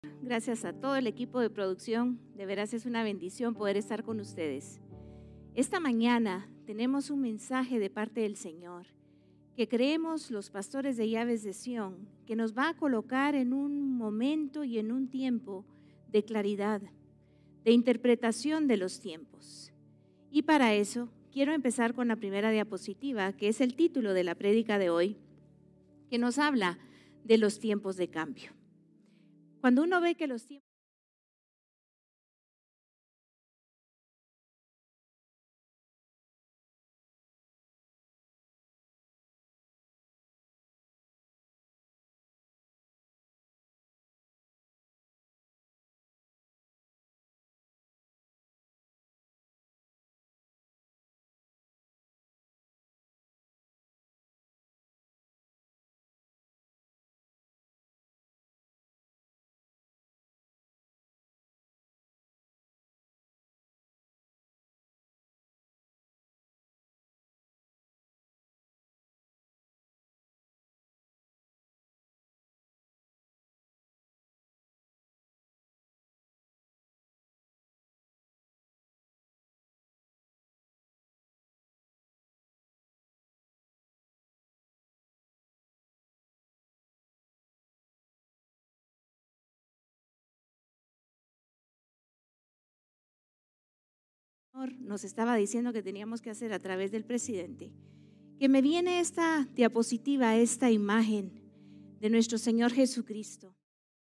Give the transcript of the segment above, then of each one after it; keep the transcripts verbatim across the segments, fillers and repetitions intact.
Gracias a todo el equipo de producción, de veras es una bendición poder estar con ustedes. Esta mañana tenemos un mensaje de parte del Señor que creemos los pastores de Llaves de Sión, que nos va a colocar en un momento y en un tiempo de claridad, de interpretación de los tiempos. Y para eso quiero empezar con la primera diapositiva, que es el título de la prédica de hoy, que nos habla de los tiempos de cambio. Cuando uno ve que los tiempos nos estaba diciendo que teníamos que hacer a través del presidente, que me viene esta diapositiva, esta imagen de nuestro Señor Jesucristo.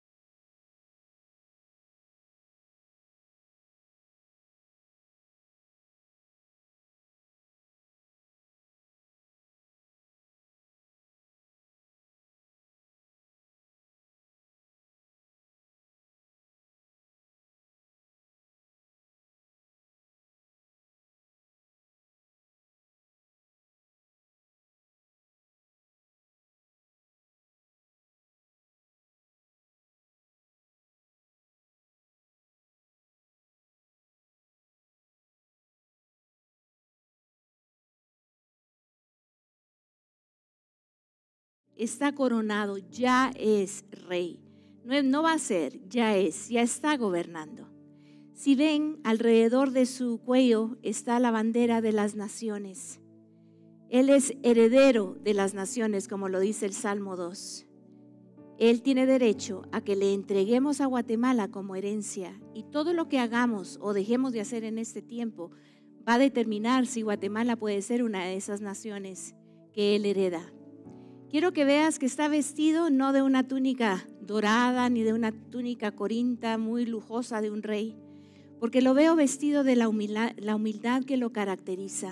Está coronado, ya es rey. No, no va a ser, ya es, ya está gobernando. Si ven, alrededor de su cuello está la bandera de las naciones. Él es heredero de las naciones, como lo dice el Salmo dos. Él tiene derecho a que le entreguemos a Guatemala como herencia, y todo lo que hagamos o dejemos de hacer en este tiempo va a determinar si Guatemala puede ser una de esas naciones que Él hereda. Quiero que veas que está vestido no de una túnica dorada ni de una túnica corinta muy lujosa de un rey, porque lo veo vestido de la humildad, la humildad que lo caracteriza.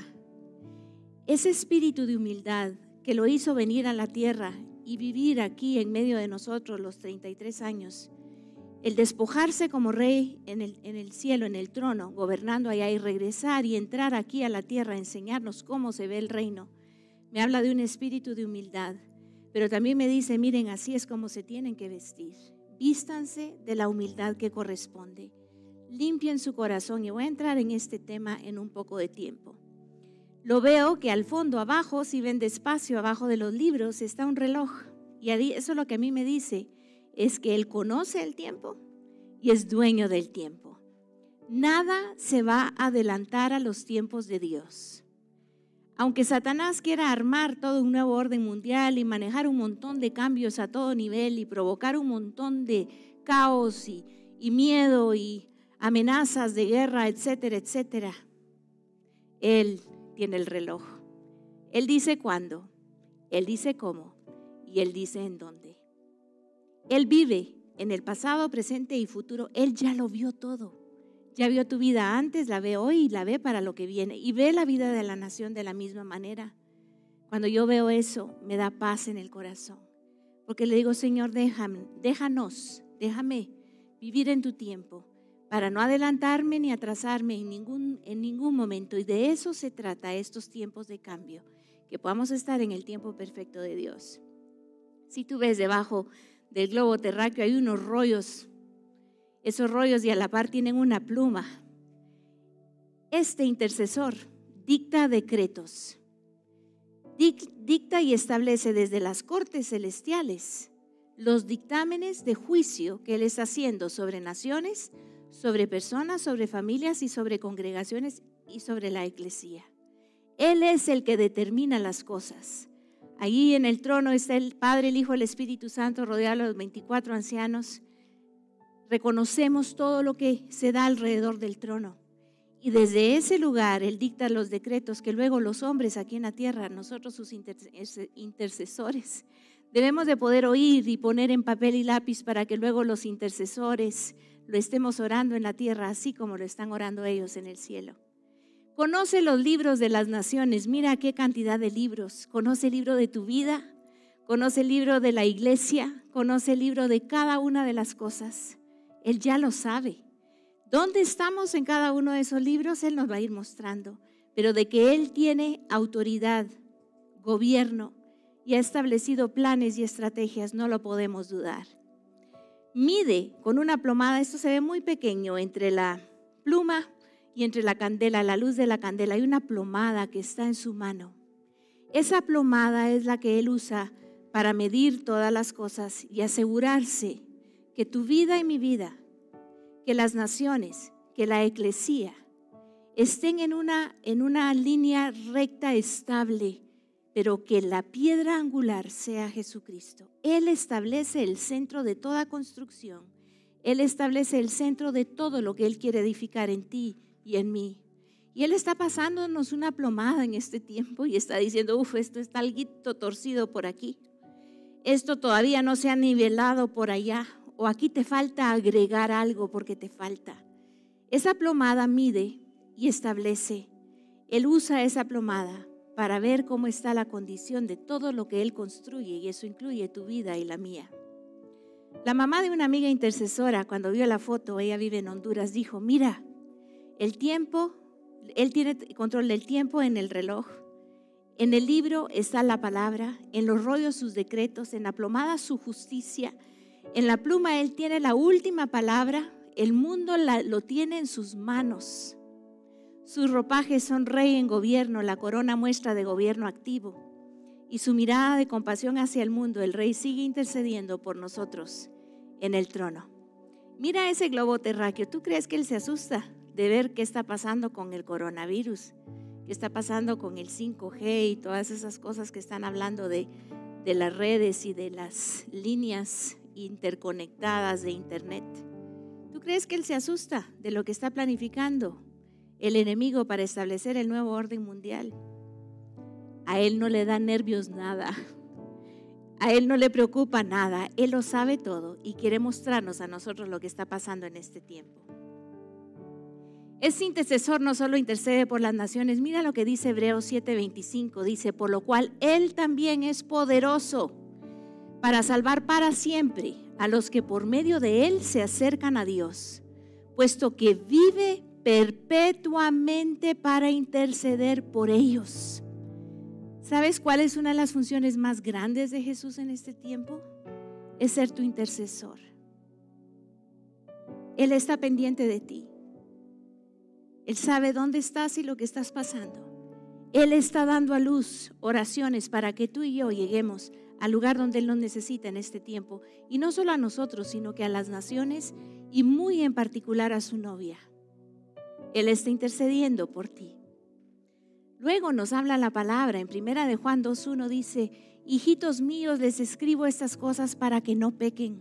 Ese espíritu de humildad que lo hizo venir a la tierra y vivir aquí en medio de nosotros los treinta y tres años, el despojarse como rey en el, en el cielo, en el trono, gobernando allá y regresar y entrar aquí a la tierra a enseñarnos cómo se ve el reino, me habla de un espíritu de humildad, pero también me dice, miren, así es como se tienen que vestir. Vístanse de la humildad que corresponde. Limpien su corazón, y voy a entrar en este tema en un poco de tiempo. Lo veo que al fondo, abajo, si ven despacio, abajo de los libros, está un reloj. Y eso lo que a mí me dice es que Él conoce el tiempo y es dueño del tiempo. Nada se va a adelantar a los tiempos de Dios. Aunque Satanás quiera armar todo un nuevo orden mundial y manejar un montón de cambios a todo nivel y provocar un montón de caos y, y miedo y amenazas de guerra, etcétera, etcétera, Él tiene el reloj. Él dice cuándo, Él dice cómo y Él dice en dónde. Él vive en el pasado, presente y futuro. Él ya lo vio todo. Ya vio tu vida antes, la ve hoy y la ve para lo que viene. Y ve la vida de la nación de la misma manera. Cuando yo veo eso, me da paz en el corazón. Porque le digo, Señor, déjame, déjanos, déjame vivir en tu tiempo para no adelantarme ni atrasarme en ningún, en ningún momento. Y de eso se trata estos tiempos de cambio, que podamos estar en el tiempo perfecto de Dios. Si tú ves debajo del globo terráqueo hay unos rollos. Esos rollos y a la par tienen una pluma. Este intercesor dicta decretos, dicta y establece desde las cortes celestiales los dictámenes de juicio que Él está haciendo sobre naciones, sobre personas, sobre familias y sobre congregaciones y sobre la iglesia. Él es el que determina las cosas. Allí en el trono está el Padre, el Hijo, el Espíritu Santo, rodeado de los veinticuatro ancianos. Reconocemos todo lo que se da alrededor del trono. Y desde ese lugar Él dicta los decretos que luego los hombres aquí en la tierra, nosotros sus intercesores, debemos de poder oír y poner en papel y lápiz para que luego los intercesores lo estemos orando en la tierra, así como lo están orando ellos en el cielo. Conoce los libros de las naciones, mira qué cantidad de libros. Conoce el libro de tu vida, conoce el libro de la iglesia, conoce el libro de cada una de las cosas. Él ya lo sabe. ¿Dónde estamos en cada uno de esos libros? Él nos va a ir mostrando. Pero de que Él tiene autoridad, gobierno y ha establecido planes y estrategias, no lo podemos dudar. Mide con una plomada, esto se ve muy pequeño, entre la pluma y entre la candela, la luz de la candela, hay una plomada que está en su mano. Esa plomada es la que Él usa para medir todas las cosas y asegurarse que tu vida y mi vida, que las naciones, que la eclesía estén en una, en una línea recta, estable, pero que la piedra angular sea Jesucristo. Él establece el centro de toda construcción. Él establece el centro de todo lo que Él quiere edificar en ti y en mí. Y Él está pasándonos una plomada en este tiempo y está diciendo, uff, esto está algo torcido por aquí. Esto todavía no se ha nivelado por allá. O aquí te falta agregar algo porque te falta. Esa plomada mide y establece. Él usa esa plomada para ver cómo está la condición de todo lo que Él construye, y eso incluye tu vida y la mía. La mamá de una amiga intercesora, cuando vio la foto, ella vive en Honduras, dijo, mira, el tiempo, Él tiene control del tiempo en el reloj. En el libro está la palabra, en los rollos sus decretos, en la plomada su justicia. En la pluma Él tiene la última palabra, el mundo la, lo tiene en sus manos. Sus ropajes son rey en gobierno, la corona muestra de gobierno activo. Y su mirada de compasión hacia el mundo, el rey sigue intercediendo por nosotros en el trono. Mira ese globo terráqueo, ¿tú crees que Él se asusta de ver qué está pasando con el coronavirus? ¿Qué está pasando con el cinco G y todas esas cosas que están hablando de, de las redes y de las líneas interconectadas de internet? ¿Tú crees que Él se asusta de lo que está planificando el enemigo para establecer el nuevo orden mundial? A Él no le da nervios nada, a Él no le preocupa nada, Él lo sabe todo y quiere mostrarnos a nosotros lo que está pasando en este tiempo. Este intercesor no solo intercede por las naciones, mira lo que dice Hebreos siete veinticinco, dice, por lo cual Él también es poderoso para salvar para siempre a los que por medio de Él se acercan a Dios, puesto que vive perpetuamente para interceder por ellos. ¿Sabes cuál es una de las funciones más grandes de Jesús en este tiempo? Es ser tu intercesor. Él está pendiente de ti. Él sabe dónde estás y lo que estás pasando. Él está dando a luz oraciones para que tú y yo lleguemos al lugar donde Él nos necesita en este tiempo. Y no solo a nosotros, sino que a las naciones y muy en particular a su novia. Él está intercediendo por ti. Luego nos habla la palabra, en primera de Juan dos uno dice, hijitos míos, les escribo estas cosas para que no pequen.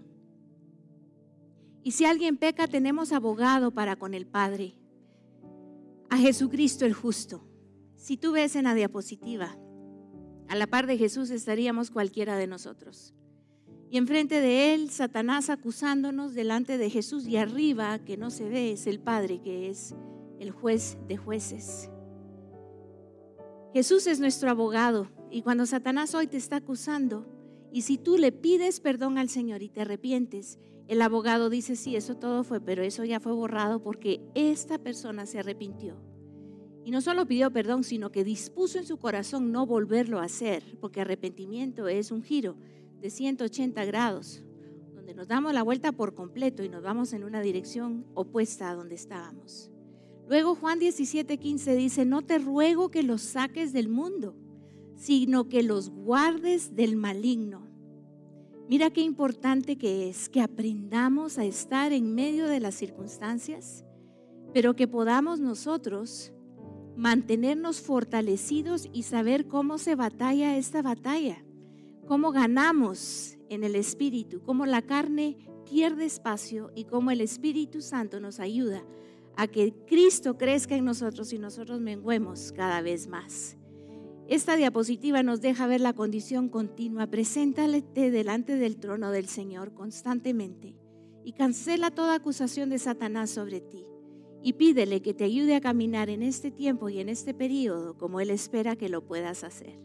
Y si alguien peca, tenemos abogado para con el Padre, a Jesucristo el justo. Si tú ves en la diapositiva, a la par de Jesús estaríamos cualquiera de nosotros. Y enfrente de Él, Satanás acusándonos delante de Jesús, y arriba, que no se ve, es el Padre, que es el juez de jueces. Jesús es nuestro abogado, y cuando Satanás hoy te está acusando, y si tú le pides perdón al Señor y te arrepientes, el abogado dice, sí, eso todo fue, pero eso ya fue borrado porque esta persona se arrepintió. Y no solo pidió perdón, sino que dispuso en su corazón no volverlo a hacer, porque arrepentimiento es un giro de ciento ochenta grados, donde nos damos la vuelta por completo y nos vamos en una dirección opuesta a donde estábamos. Luego Juan diecisiete quince dice, no te ruego que los saques del mundo, sino que los guardes del maligno. Mira qué importante que es que aprendamos a estar en medio de las circunstancias, pero que podamos nosotros mantenernos fortalecidos y saber cómo se batalla esta batalla, cómo ganamos en el Espíritu, cómo la carne pierde espacio y cómo el Espíritu Santo nos ayuda a que Cristo crezca en nosotros y nosotros menguemos cada vez más. Esta diapositiva nos deja ver la condición continua. Preséntate delante del trono del Señor constantemente y cancela toda acusación de Satanás sobre ti y pídele que te ayude a caminar en este tiempo y en este periodo como Él espera que lo puedas hacer.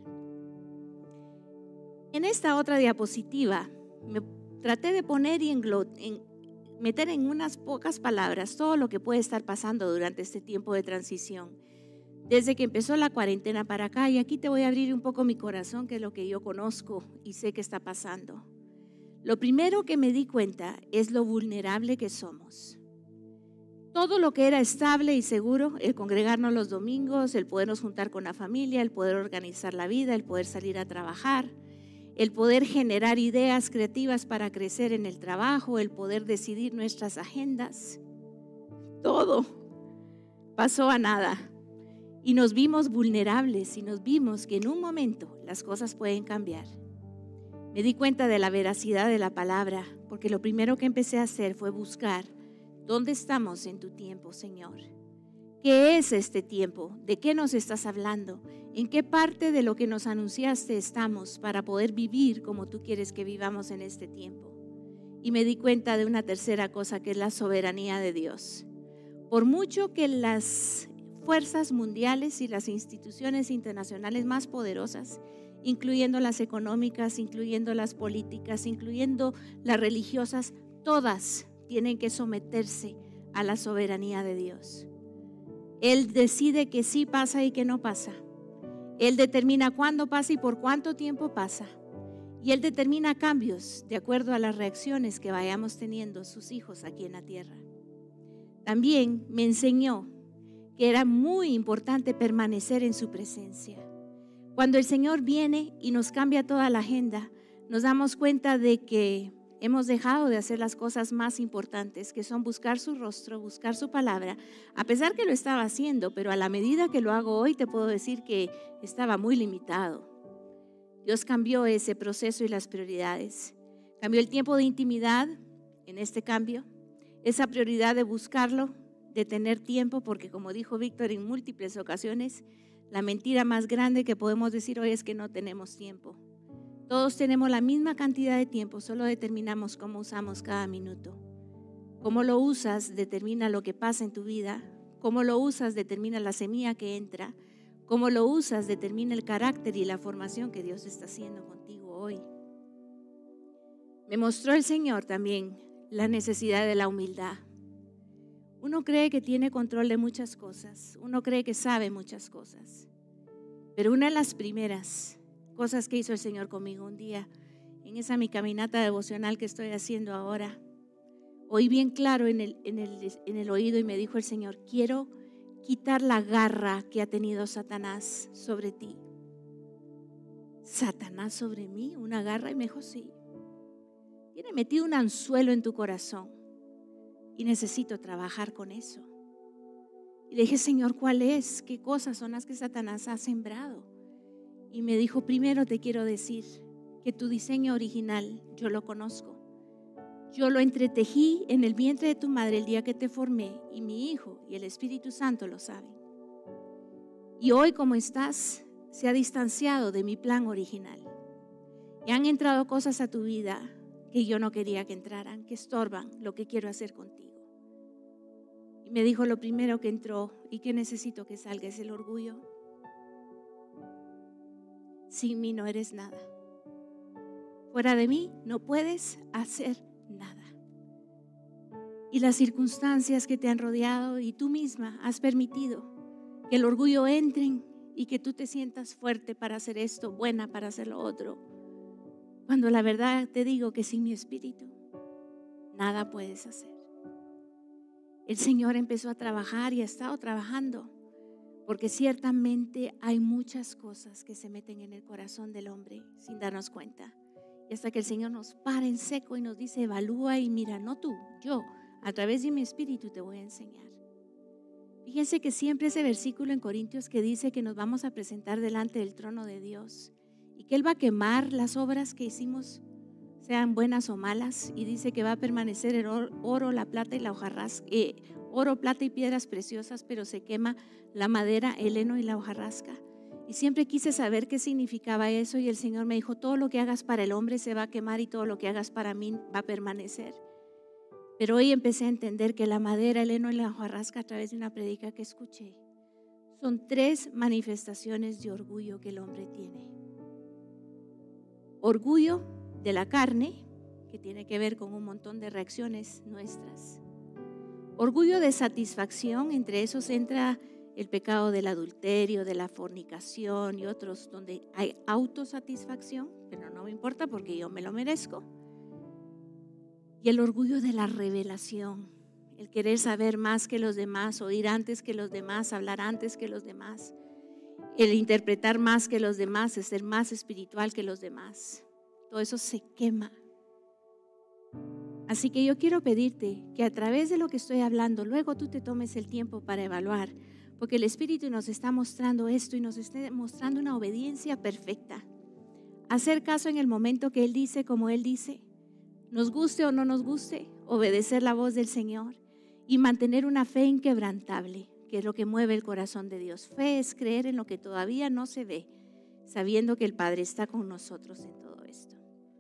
En esta otra diapositiva me traté de poner y englo- en, meter en unas pocas palabras todo lo que puede estar pasando durante este tiempo de transición. Desde que empezó la cuarentena para acá, y aquí te voy a abrir un poco mi corazón, que es lo que yo conozco y sé que está pasando. Lo primero que me di cuenta es lo vulnerable que somos. Todo lo que era estable y seguro, el congregarnos los domingos, el podernos juntar con la familia, el poder organizar la vida, el poder salir a trabajar, el poder generar ideas creativas para crecer en el trabajo, el poder decidir nuestras agendas, todo pasó a nada. Y nos vimos vulnerables y nos vimos que en un momento las cosas pueden cambiar. Me di cuenta de la veracidad de la palabra, porque lo primero que empecé a hacer fue buscar dónde estamos en tu tiempo, Señor. ¿Qué es este tiempo? ¿De qué nos estás hablando? ¿En qué parte de lo que nos anunciaste estamos para poder vivir como tú quieres que vivamos en este tiempo? Y me di cuenta de una tercera cosa, que es la soberanía de Dios. Por mucho que las fuerzas mundiales y las instituciones internacionales más poderosas, incluyendo las económicas, incluyendo las políticas, incluyendo las religiosas, todas tienen que someterse a la soberanía de Dios. Él decide que sí pasa y que no pasa. Él determina cuándo pasa y por cuánto tiempo pasa. Y Él determina cambios de acuerdo a las reacciones que vayamos teniendo sus hijos aquí en la tierra. También me enseñó que era muy importante permanecer en su presencia. Cuando el Señor viene y nos cambia toda la agenda, nos damos cuenta de que hemos dejado de hacer las cosas más importantes, que son buscar su rostro, buscar su palabra, a pesar que lo estaba haciendo, pero a la medida que lo hago hoy te puedo decir que estaba muy limitado. Dios cambió ese proceso y las prioridades. Cambió el tiempo de intimidad en este cambio, esa prioridad de buscarlo, de tener tiempo, porque como dijo Víctor en múltiples ocasiones, la mentira más grande que podemos decir hoy es que no tenemos tiempo. Todos tenemos la misma cantidad de tiempo, solo determinamos cómo usamos cada minuto. Cómo lo usas determina lo que pasa en tu vida, cómo lo usas determina la semilla que entra, cómo lo usas determina el carácter y la formación que Dios está haciendo contigo hoy. Me mostró el Señor también la necesidad de la humildad. Uno cree que tiene control de muchas cosas, uno cree que sabe muchas cosas, pero una de las primeras cosas que hizo el Señor conmigo un día, en esa mi caminata devocional que estoy haciendo ahora, oí bien claro en el, en el, en el oído y me dijo el Señor: quiero quitar la garra que ha tenido Satanás sobre ti. ¿Satanás sobre mí? ¿Una garra? Y me dijo: sí. Tiene metido un anzuelo en tu corazón y necesito trabajar con eso. Y le dije: Señor, ¿cuál es? ¿Qué cosas son las que Satanás ha sembrado? Y me dijo: primero te quiero decir que tu diseño original yo lo conozco. Yo lo entretejí en el vientre de tu madre el día que te formé, y mi Hijo y el Espíritu Santo lo saben. Y hoy, como estás, se ha distanciado de mi plan original. Y han entrado cosas a tu vida que yo no quería que entraran, que estorban lo que quiero hacer contigo. Y me dijo: lo primero que entró y que necesito que salga es el orgullo. Sin mí no eres nada. Fuera de mí no puedes hacer nada. Y las circunstancias que te han rodeado y tú misma has permitido que el orgullo entre y que tú te sientas fuerte para hacer esto, buena para hacer lo otro. Cuando la verdad te digo que sin mi espíritu nada puedes hacer. El Señor empezó a trabajar y ha estado trabajando, porque ciertamente hay muchas cosas que se meten en el corazón del hombre sin darnos cuenta. Y hasta que el Señor nos para en seco y nos dice, evalúa y mira, no tú, yo, a través de mi espíritu te voy a enseñar. Fíjense que siempre ese versículo en Corintios que dice que nos vamos a presentar delante del trono de Dios y que Él va a quemar las obras que hicimos, sean buenas o malas, y dice que va a permanecer el oro, la plata y la hojarasca, eh, oro, plata y piedras preciosas, pero se quema la madera, el heno y la hojarasca. Y siempre quise saber qué significaba eso, y el Señor me dijo, todo lo que hagas para el hombre se va a quemar y todo lo que hagas para mí va a permanecer. Pero hoy empecé a entender que la madera, el heno y la hojarasca, a través de una predica que escuché, son tres manifestaciones de orgullo que el hombre tiene. Orgullo de la carne, que tiene que ver con un montón de reacciones nuestras. Orgullo de satisfacción, entre esos entra el pecado del adulterio, de la fornicación y otros donde hay autosatisfacción, pero no me importa porque yo me lo merezco. Y el orgullo de la revelación, el querer saber más que los demás, oír antes que los demás, hablar antes que los demás, el interpretar más que los demás, el ser más espiritual que los demás. Todo eso se quema. Así que yo quiero pedirte que a través de lo que estoy hablando, luego tú te tomes el tiempo para evaluar, porque el Espíritu nos está mostrando esto y nos está mostrando una obediencia perfecta. Hacer caso en el momento que Él dice, como Él dice, nos guste o no nos guste, obedecer la voz del Señor y mantener una fe inquebrantable, que es lo que mueve el corazón de Dios. Fe es creer en lo que todavía no se ve, sabiendo que el Padre está con nosotros en todo esto.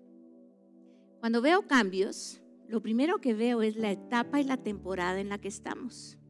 Cuando veo cambios, lo primero que veo es la etapa y la temporada en la que estamos.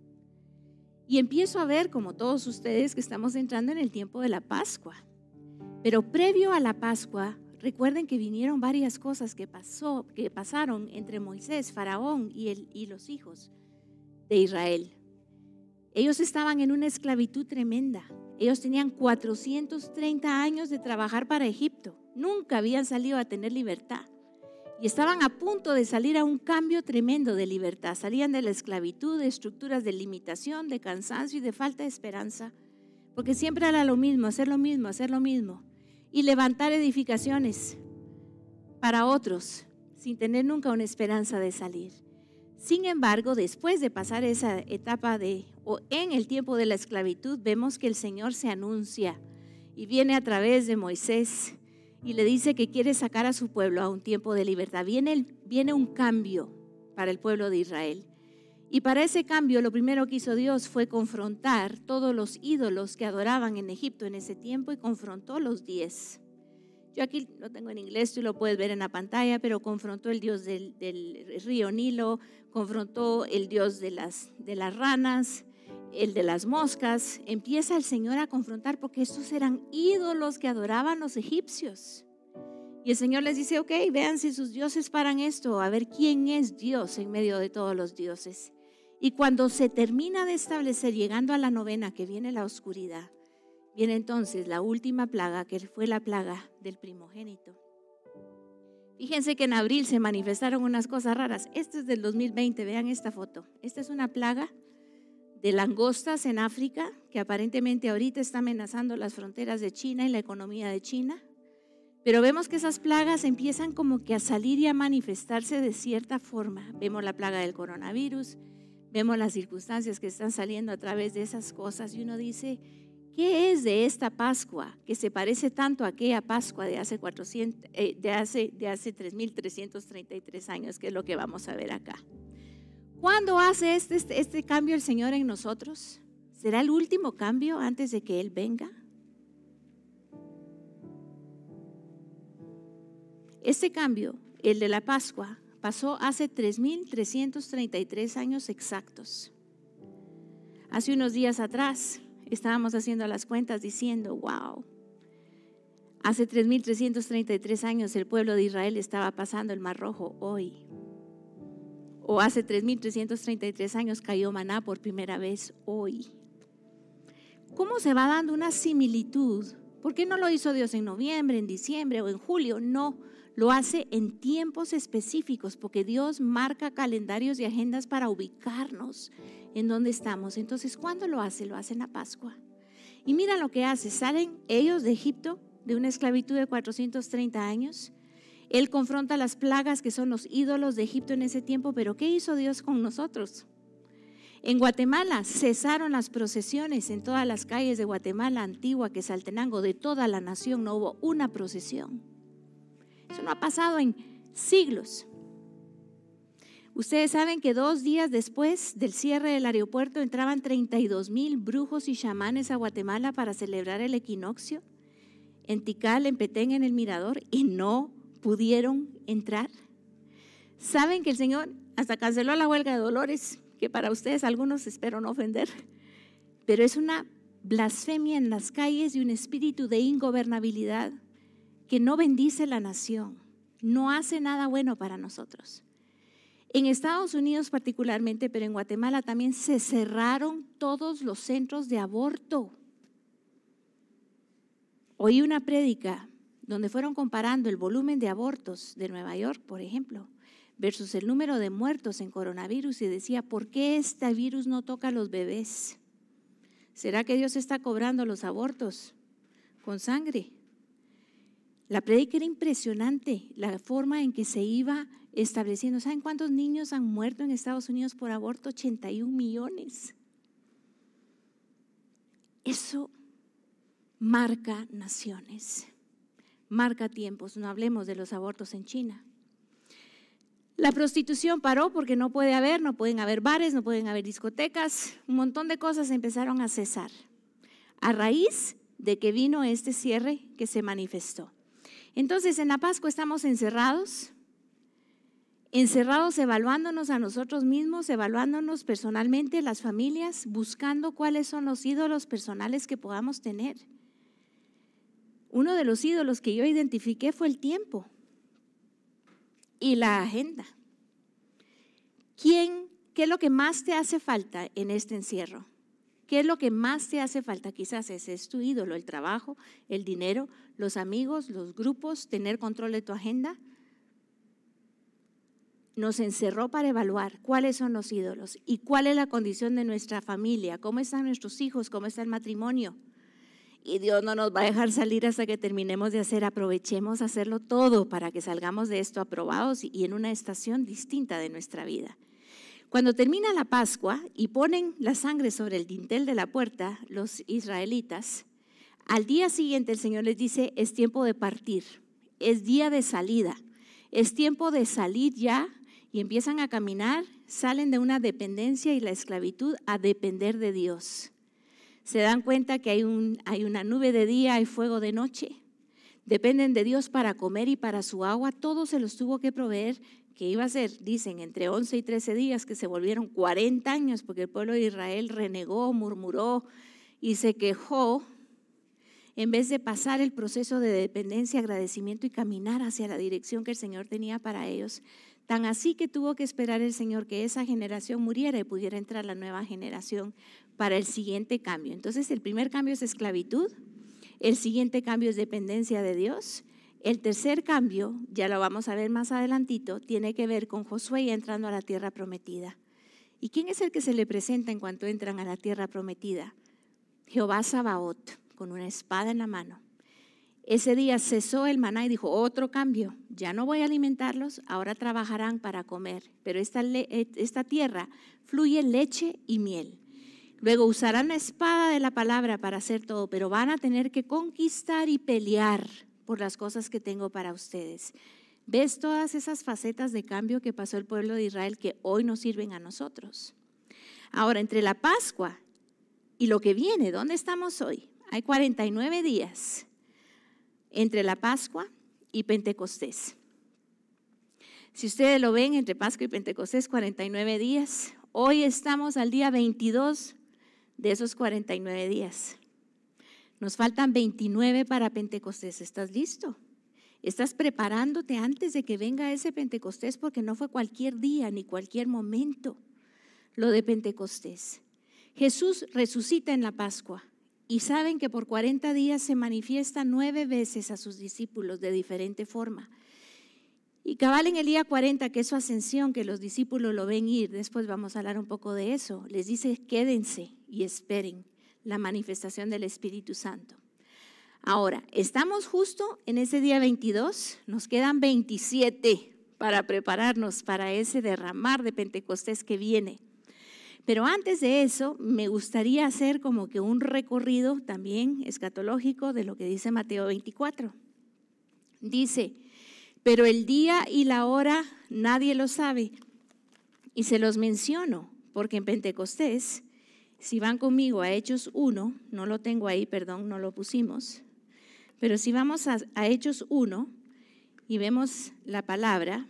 Y empiezo a ver, como todos ustedes, que estamos entrando en el tiempo de la Pascua. Pero previo a la Pascua, recuerden que vinieron varias cosas que, pasó, que pasaron entre Moisés, Faraón y, el, y los hijos de Israel. Ellos estaban en una esclavitud tremenda. Ellos tenían cuatrocientos treinta años de trabajar para Egipto. Nunca habían salido a tener libertad. Y estaban a punto de salir a un cambio tremendo de libertad. Salían de la esclavitud, de estructuras de limitación, de cansancio y de falta de esperanza. Porque siempre era lo mismo, hacer lo mismo, hacer lo mismo. Y levantar edificaciones para otros, sin tener nunca una esperanza de salir. Sin embargo, después de pasar esa etapa de, o en el tiempo de la esclavitud, vemos que el Señor se anuncia y viene a través de Moisés y le dice que quiere sacar a su pueblo a un tiempo de libertad. Viene, viene un cambio para el pueblo de Israel. Y para ese cambio lo primero que hizo Dios fue confrontar todos los ídolos que adoraban en Egipto en ese tiempo, y confrontó los diez. Yo aquí lo tengo en inglés, tú lo puedes ver en la pantalla, pero confrontó el dios del, del río Nilo, confrontó el dios de las, de las ranas, el de las moscas. Empieza el Señor a confrontar porque estos eran ídolos que adoraban los egipcios. Y el Señor les dice, ok, vean si sus dioses paran esto, a ver quién es Dios en medio de todos los dioses. Y cuando se termina de establecer, llegando a la novena, que viene la oscuridad, viene entonces la última plaga, que fue la plaga del primogénito. Fíjense que en abril se manifestaron unas cosas raras. Esto es del dos mil veinte, vean esta foto. Esta es una plaga de langostas en África, que aparentemente ahorita está amenazando las fronteras de China y la economía de China. Pero vemos que esas plagas empiezan como que a salir y a manifestarse de cierta forma. Vemos la plaga del coronavirus, vemos las circunstancias que están saliendo a través de esas cosas, y uno dice, ¿qué es de esta Pascua que se parece tanto a aquella Pascua de hace, cuatrocientos, eh, de hace, de hace tres mil trescientos treinta y tres años, que es lo que vamos a ver acá? ¿Cuándo hace este, este, este cambio el Señor en nosotros? ¿Será el último cambio antes de que Él venga? Este cambio, el de la Pascua, pasó hace tres mil trescientos treinta y tres años exactos. Hace unos días atrás estábamos haciendo las cuentas diciendo, wow, hace tres mil trescientos treinta y tres años el pueblo de Israel estaba pasando el Mar Rojo hoy. O hace tres mil trescientos treinta y tres años cayó maná por primera vez hoy. ¿Cómo se va dando una similitud? ¿Por qué no lo hizo Dios en noviembre, en diciembre o en julio? No, lo hace en tiempos específicos, porque Dios marca calendarios y agendas para ubicarnos en donde estamos. Entonces, ¿cuándo lo hace? Lo hace en la Pascua. Y mira lo que hace, salen ellos de Egipto, de una esclavitud de cuatrocientos treinta años, Él confronta las plagas que son los ídolos de Egipto en ese tiempo, pero ¿qué hizo Dios con nosotros? En Guatemala cesaron las procesiones en todas las calles de Guatemala, Antigua, Quetzaltenango, de toda la nación no hubo una procesión. Eso no ha pasado en siglos. Ustedes saben que dos días después del cierre del aeropuerto entraban treinta y dos mil brujos y chamanes a Guatemala para celebrar el equinoccio en Tikal, en Petén, en el Mirador, y no pudieron entrar. Saben que el Señor hasta canceló la huelga de Dolores, que para ustedes algunos espero no ofender, pero es una blasfemia en las calles y un espíritu de ingobernabilidad que no bendice la nación, no hace nada bueno para nosotros. En Estados Unidos particularmente, pero en Guatemala también se cerraron todos los centros de aborto. Oí una prédica donde fueron comparando el volumen de abortos de Nueva York, por ejemplo, versus el número de muertos en coronavirus, y decía, ¿por qué este virus no toca a los bebés? ¿Será que Dios está cobrando los abortos con sangre? La prédica era impresionante, la forma en que se iba estableciendo. ¿Saben cuántos niños han muerto en Estados Unidos por aborto? ochenta y un millones. Eso marca naciones, marca tiempos. No hablemos de los abortos en China. La prostitución paró porque no puede haber, no pueden haber bares, no pueden haber discotecas, un montón de cosas empezaron a cesar a raíz de que vino este cierre que se manifestó. Entonces en la Pascua estamos encerrados, encerrados evaluándonos a nosotros mismos, evaluándonos personalmente, las familias, buscando cuáles son los ídolos personales que podamos tener. Uno de los ídolos que yo identifiqué fue el tiempo y la agenda. ¿Quién, qué es lo que más te hace falta en este encierro? ¿Qué es lo que más te hace falta? Quizás ese es tu ídolo, el trabajo, el dinero, los amigos, los grupos, tener control de tu agenda. Nos encerró para evaluar cuáles son los ídolos y cuál es la condición de nuestra familia, cómo están nuestros hijos, cómo está el matrimonio. Y Dios no nos va a dejar salir hasta que terminemos de hacer. Aprovechemos hacerlo todo para que salgamos de esto aprobados y en una estación distinta de nuestra vida. Cuando termina la Pascua y ponen la sangre sobre el dintel de la puerta, los israelitas, al día siguiente el Señor les dice, es tiempo de partir, es día de salida, es tiempo de salir ya, y empiezan a caminar, salen de una dependencia y la esclavitud a depender de Dios. Se dan cuenta que hay, un, hay una nube de día, hay fuego de noche. Dependen de Dios para comer y para su agua. Todo se los tuvo que proveer, que iba a ser, dicen, entre once y trece días, que se volvieron cuarenta años, porque el pueblo de Israel renegó, murmuró y se quejó, en vez de pasar el proceso de dependencia, agradecimiento y caminar hacia la dirección que el Señor tenía para ellos. Tan así que tuvo que esperar el Señor que esa generación muriera y pudiera entrar la nueva generación para el siguiente cambio. Entonces el primer cambio es esclavitud, el siguiente cambio es dependencia de Dios, el tercer cambio, ya lo vamos a ver más adelantito, tiene que ver con Josué entrando a la tierra prometida. ¿Y quién es el que se le presenta en cuanto entran a la tierra prometida? Jehová Sabaoth, con una espada en la mano. Ese día cesó el maná y dijo, otro cambio, ya no voy a alimentarlos, ahora trabajarán para comer, pero esta, esta tierra fluye leche y miel. Luego usarán la espada de la palabra para hacer todo, pero van a tener que conquistar y pelear por las cosas que tengo para ustedes. ¿Ves todas esas facetas de cambio que pasó el pueblo de Israel que hoy nos sirven a nosotros? Ahora, entre la Pascua y lo que viene, ¿dónde estamos hoy? Hay cuarenta y nueve días entre la Pascua y Pentecostés. Si ustedes lo ven, entre Pascua y Pentecostés, cuarenta y nueve días. Hoy estamos al día veintidós de esos cuarenta y nueve días. Nos faltan veintinueve para Pentecostés. ¿Estás listo? ¿Estás preparándote antes de que venga ese Pentecostés? Porque no fue cualquier día ni cualquier momento lo de Pentecostés. Jesús resucita en la Pascua. Y saben que por cuarenta días se manifiesta nueve veces a sus discípulos de diferente forma. Y cabal en el día cuarenta, que es su ascensión, que los discípulos lo ven ir, después vamos a hablar un poco de eso, les dice quédense y esperen la manifestación del Espíritu Santo. Ahora, estamos justo en ese día veintidós, nos quedan veintisiete para prepararnos para ese derramar de Pentecostés que viene. Pero antes de eso, me gustaría hacer como que un recorrido también escatológico de lo que dice Mateo veinticuatro. Dice, pero el día y la hora nadie lo sabe. Y se los menciono, porque en Pentecostés, si van conmigo a Hechos uno, no lo tengo ahí, perdón, no lo pusimos, pero si vamos a, a Hechos uno y vemos la palabra,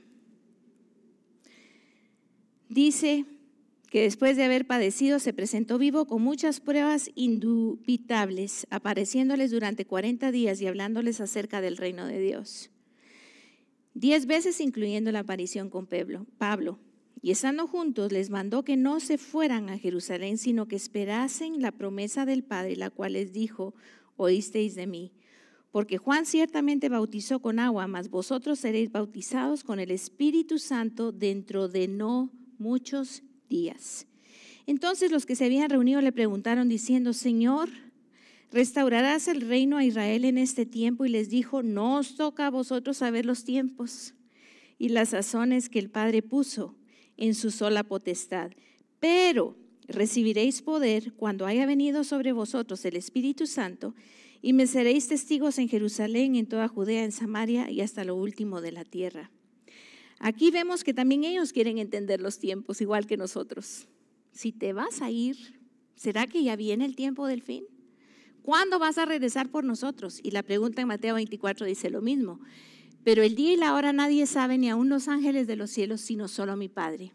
dice que después de haber padecido se presentó vivo con muchas pruebas indubitables, apareciéndoles durante cuarenta días y hablándoles acerca del reino de Dios. Diez veces incluyendo la aparición con Pablo. Pablo. Y estando juntos les mandó que no se fueran a Jerusalén, sino que esperasen la promesa del Padre, la cual les dijo, oísteis de mí. Porque Juan ciertamente bautizó con agua, mas vosotros seréis bautizados con el Espíritu Santo dentro de no muchos días. Entonces los que se habían reunido le preguntaron diciendo, Señor, ¿restaurarás el reino a Israel en este tiempo? Y les dijo, no os toca a vosotros saber los tiempos y las sazones que el Padre puso en su sola potestad, pero recibiréis poder cuando haya venido sobre vosotros el Espíritu Santo y me seréis testigos en Jerusalén, en toda Judea, en Samaria y hasta lo último de la tierra. Aquí vemos que también ellos quieren entender los tiempos igual que nosotros. Si te vas a ir, ¿será que ya viene el tiempo del fin? ¿Cuándo vas a regresar por nosotros? Y la pregunta en Mateo veinticuatro dice lo mismo. Pero el día y la hora nadie sabe, ni aun los ángeles de los cielos, sino solo mi Padre.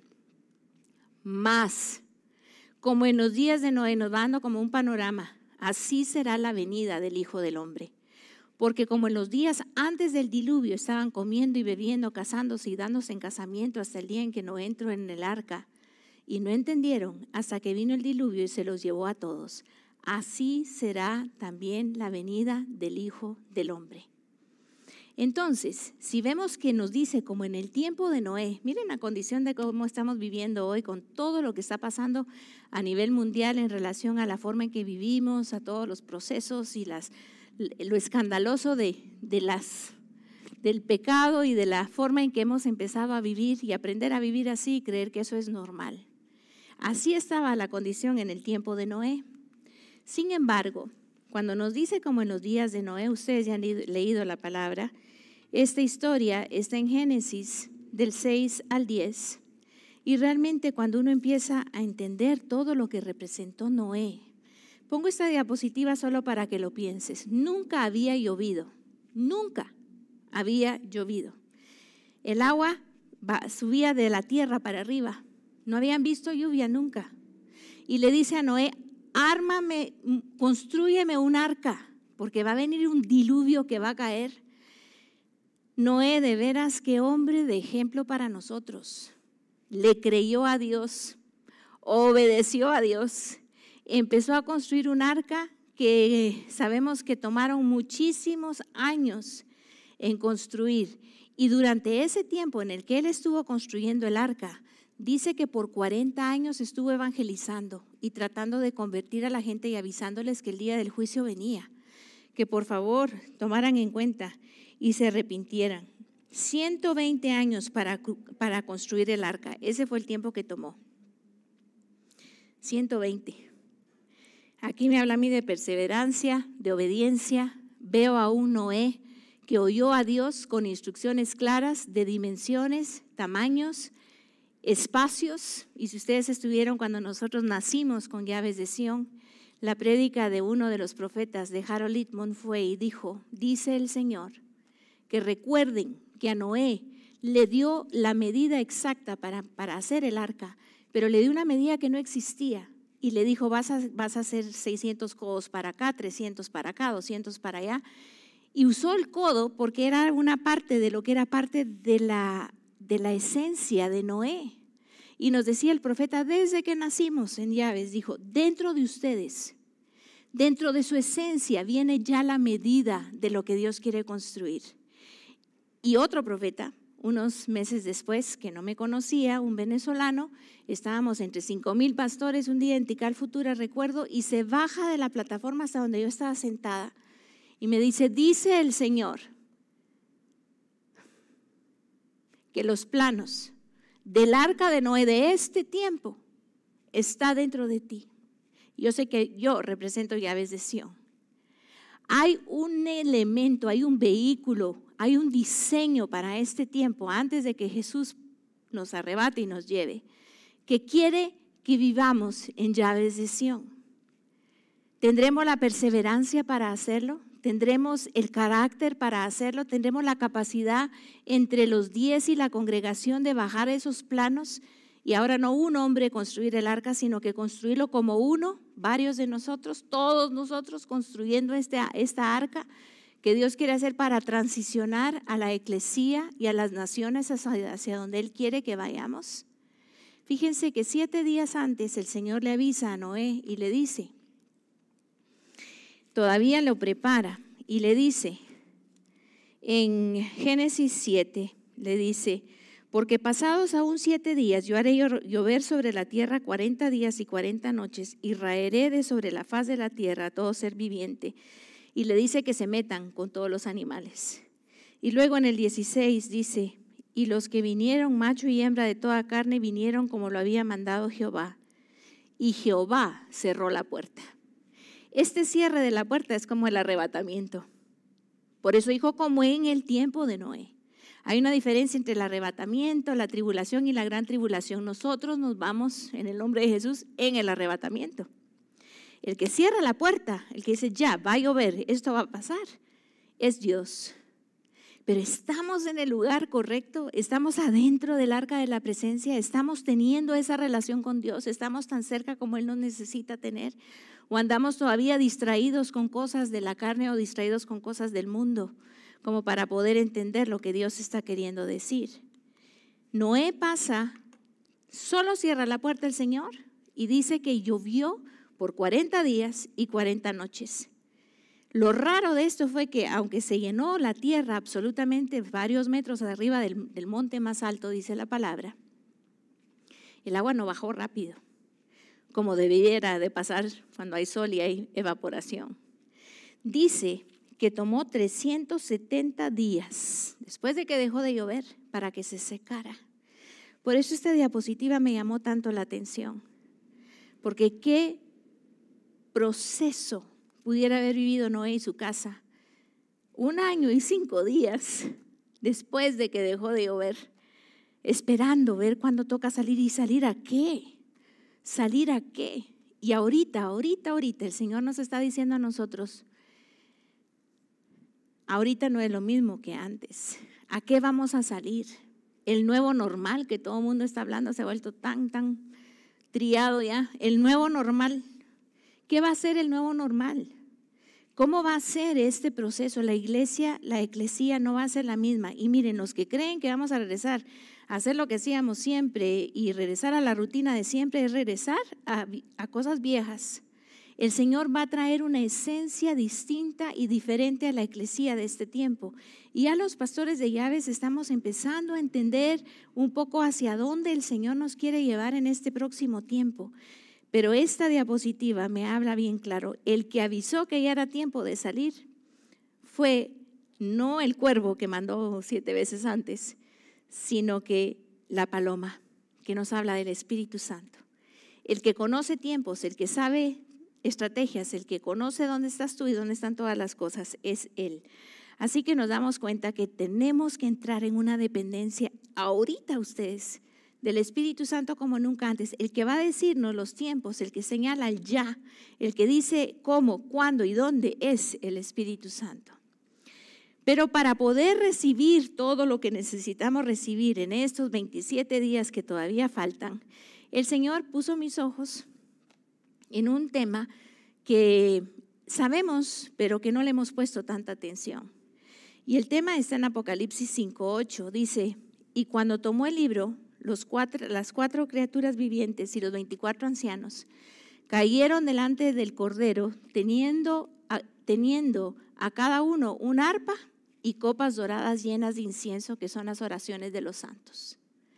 Más, como en los días de Noé, nos va dando como un panorama, así será la venida del Hijo del Hombre. Porque como en los días antes del diluvio estaban comiendo y bebiendo, casándose y dándose en casamiento hasta el día en que Noé entró en el arca, y no entendieron hasta que vino el diluvio y se los llevó a todos. Así será también la venida del Hijo del Hombre. Entonces, si vemos que nos dice como en el tiempo de Noé, miren la condición de cómo estamos viviendo hoy con todo lo que está pasando a nivel mundial en relación a la forma en que vivimos, a todos los procesos y las, lo escandaloso de, de las, del pecado y de la forma en que hemos empezado a vivir y aprender a vivir así y creer que eso es normal. Así estaba la condición en el tiempo de Noé. Sin embargo, cuando nos dice como en los días de Noé, ustedes ya han leído la palabra, esta historia está en Génesis del seis al diez y realmente cuando uno empieza a entender todo lo que representó Noé, pongo esta diapositiva solo para que lo pienses, nunca había llovido, nunca había llovido. El agua subía de la tierra para arriba, no habían visto lluvia nunca. Y le dice a Noé, ármame, constrúyeme un arca, porque va a venir un diluvio que va a caer. Noé, de veras, qué hombre de ejemplo para nosotros. Le creyó a Dios, obedeció a Dios, empezó a construir un arca que sabemos que tomaron muchísimos años en construir. Y durante ese tiempo en el que él estuvo construyendo el arca, dice que por cuarenta años estuvo evangelizando y tratando de convertir a la gente y avisándoles que el día del juicio venía, que por favor tomaran en cuenta y se arrepintieran. ciento veinte años para, para construir el arca, ese fue el tiempo que tomó. ciento veinte. Aquí me habla a mí de perseverancia, de obediencia. Veo a un Noé que oyó a Dios con instrucciones claras de dimensiones, tamaños, espacios. Y si ustedes estuvieron cuando nosotros nacimos con Llaves de Sión, la prédica de uno de los profetas de Harold Littman fue y dijo, dice el Señor, que recuerden que a Noé le dio la medida exacta para, para hacer el arca, pero le dio una medida que no existía y le dijo, vas a, vas a hacer seiscientos codos para acá, trescientos para acá, doscientos para allá. Y usó el codo porque era una parte de lo que era parte de la, de la esencia de Noé. Y nos decía el profeta, desde que nacimos en Llaves, dijo, dentro de ustedes, dentro de su esencia viene ya la medida de lo que Dios quiere construir. Y otro profeta, unos meses después, que no me conocía, un venezolano, estábamos entre cinco mil pastores un día en Tikal Futura, recuerdo, y se baja de la plataforma hasta donde yo estaba sentada. y me dice, dice el Señor que los planos del arca de Noé de este tiempo está dentro de ti. Yo sé que yo represento llaves de Sión. Hay un elemento, hay un vehículo, hay un diseño para este tiempo antes de que Jesús nos arrebate y nos lleve, que quiere que vivamos en llaves de Sión. ¿Tendremos la perseverancia para hacerlo? ¿Tendremos el carácter para hacerlo? ¿Tendremos la capacidad entre los diez y la congregación de bajar esos planos? Y ahora no un hombre construir el arca, sino que construirlo como uno, varios de nosotros, todos nosotros construyendo este, esta arca que Dios quiere hacer para transicionar a la eclesía y a las naciones hacia, hacia donde Él quiere que vayamos. Fíjense que siete días antes el Señor le avisa a Noé y le dice, todavía lo prepara y le dice, en Génesis siete, le dice, porque pasados aún siete días yo haré llover sobre la tierra cuarenta días y cuarenta noches y raeré de sobre la faz de la tierra a todo ser viviente. Y le dice que se metan con todos los animales. Y luego en el dieciséis dice, y los que vinieron, macho y hembra de toda carne, vinieron como lo había mandado Jehová. Y Jehová cerró la puerta. Este cierre de la puerta es como el arrebatamiento. Por eso dijo, como en el tiempo de Noé. Hay una diferencia entre el arrebatamiento, la tribulación y la gran tribulación. Nosotros nos vamos en el nombre de Jesús en el arrebatamiento. El que cierra la puerta, el que dice ya, va a llover, esto va a pasar, es Dios. Pero estamos en el lugar correcto, estamos adentro del arca de la presencia, estamos teniendo esa relación con Dios, estamos tan cerca como Él nos necesita tener, o andamos todavía distraídos con cosas de la carne o distraídos con cosas del mundo, como para poder entender lo que Dios está queriendo decir. Noé pasa, solo cierra la puerta el Señor y dice que llovió por cuarenta días y cuarenta noches. Lo raro de esto fue que aunque se llenó la tierra absolutamente varios metros arriba del, del monte más alto, dice la palabra, el agua no bajó rápido, como debiera de pasar cuando hay sol y hay evaporación. Dice que tomó trescientos setenta días después de que dejó de llover para que se secara. Por eso esta diapositiva me llamó tanto la atención, porque qué proceso pudiera haber vivido Noé y su casa un año y cinco días después de que dejó de llover, esperando ver cuándo toca salir. ¿Y salir a qué? ¿Salir a qué? Y ahorita, ahorita, ahorita el Señor nos está diciendo a nosotros, ahorita no es lo mismo que antes. ¿A qué vamos a salir? El nuevo normal que todo el mundo está hablando se ha vuelto tan, tan triado ya. El nuevo normal. ¿Qué va a ser el nuevo normal? ¿Cómo va a ser este proceso? La iglesia, la eclesía no va a ser la misma. Y miren, los que creen que vamos a regresar a hacer lo que hacíamos siempre y regresar a la rutina de siempre es regresar a, a cosas viejas. El Señor va a traer una esencia distinta y diferente a la eclesía de este tiempo. Y a los pastores de llaves estamos empezando a entender un poco hacia dónde el Señor nos quiere llevar en este próximo tiempo. Pero esta diapositiva me habla bien claro. El que avisó que ya era tiempo de salir fue no el cuervo que mandó siete veces antes, sino que la paloma que nos habla del Espíritu Santo. El que conoce tiempos, el que sabe estrategias, el que conoce dónde estás tú y dónde están todas las cosas, es Él. Así que nos damos cuenta que tenemos que entrar en una dependencia ahorita ustedes del Espíritu Santo como nunca antes. El que va a decirnos los tiempos, el que señala el ya, el que dice cómo, cuándo y dónde es el Espíritu Santo. Pero para poder recibir todo lo que necesitamos recibir en estos veintisiete días que todavía faltan, el Señor puso mis ojos en un tema que sabemos, pero que no le hemos puesto tanta atención. Y el tema está en Apocalipsis cinco ocho, dice, y cuando tomó el libro, los cuatro, las cuatro criaturas vivientes y los veinticuatro ancianos cayeron delante del Cordero, teniendo a, teniendo a cada uno un arpa y copas doradas llenas de incienso, que son las oraciones de los santos.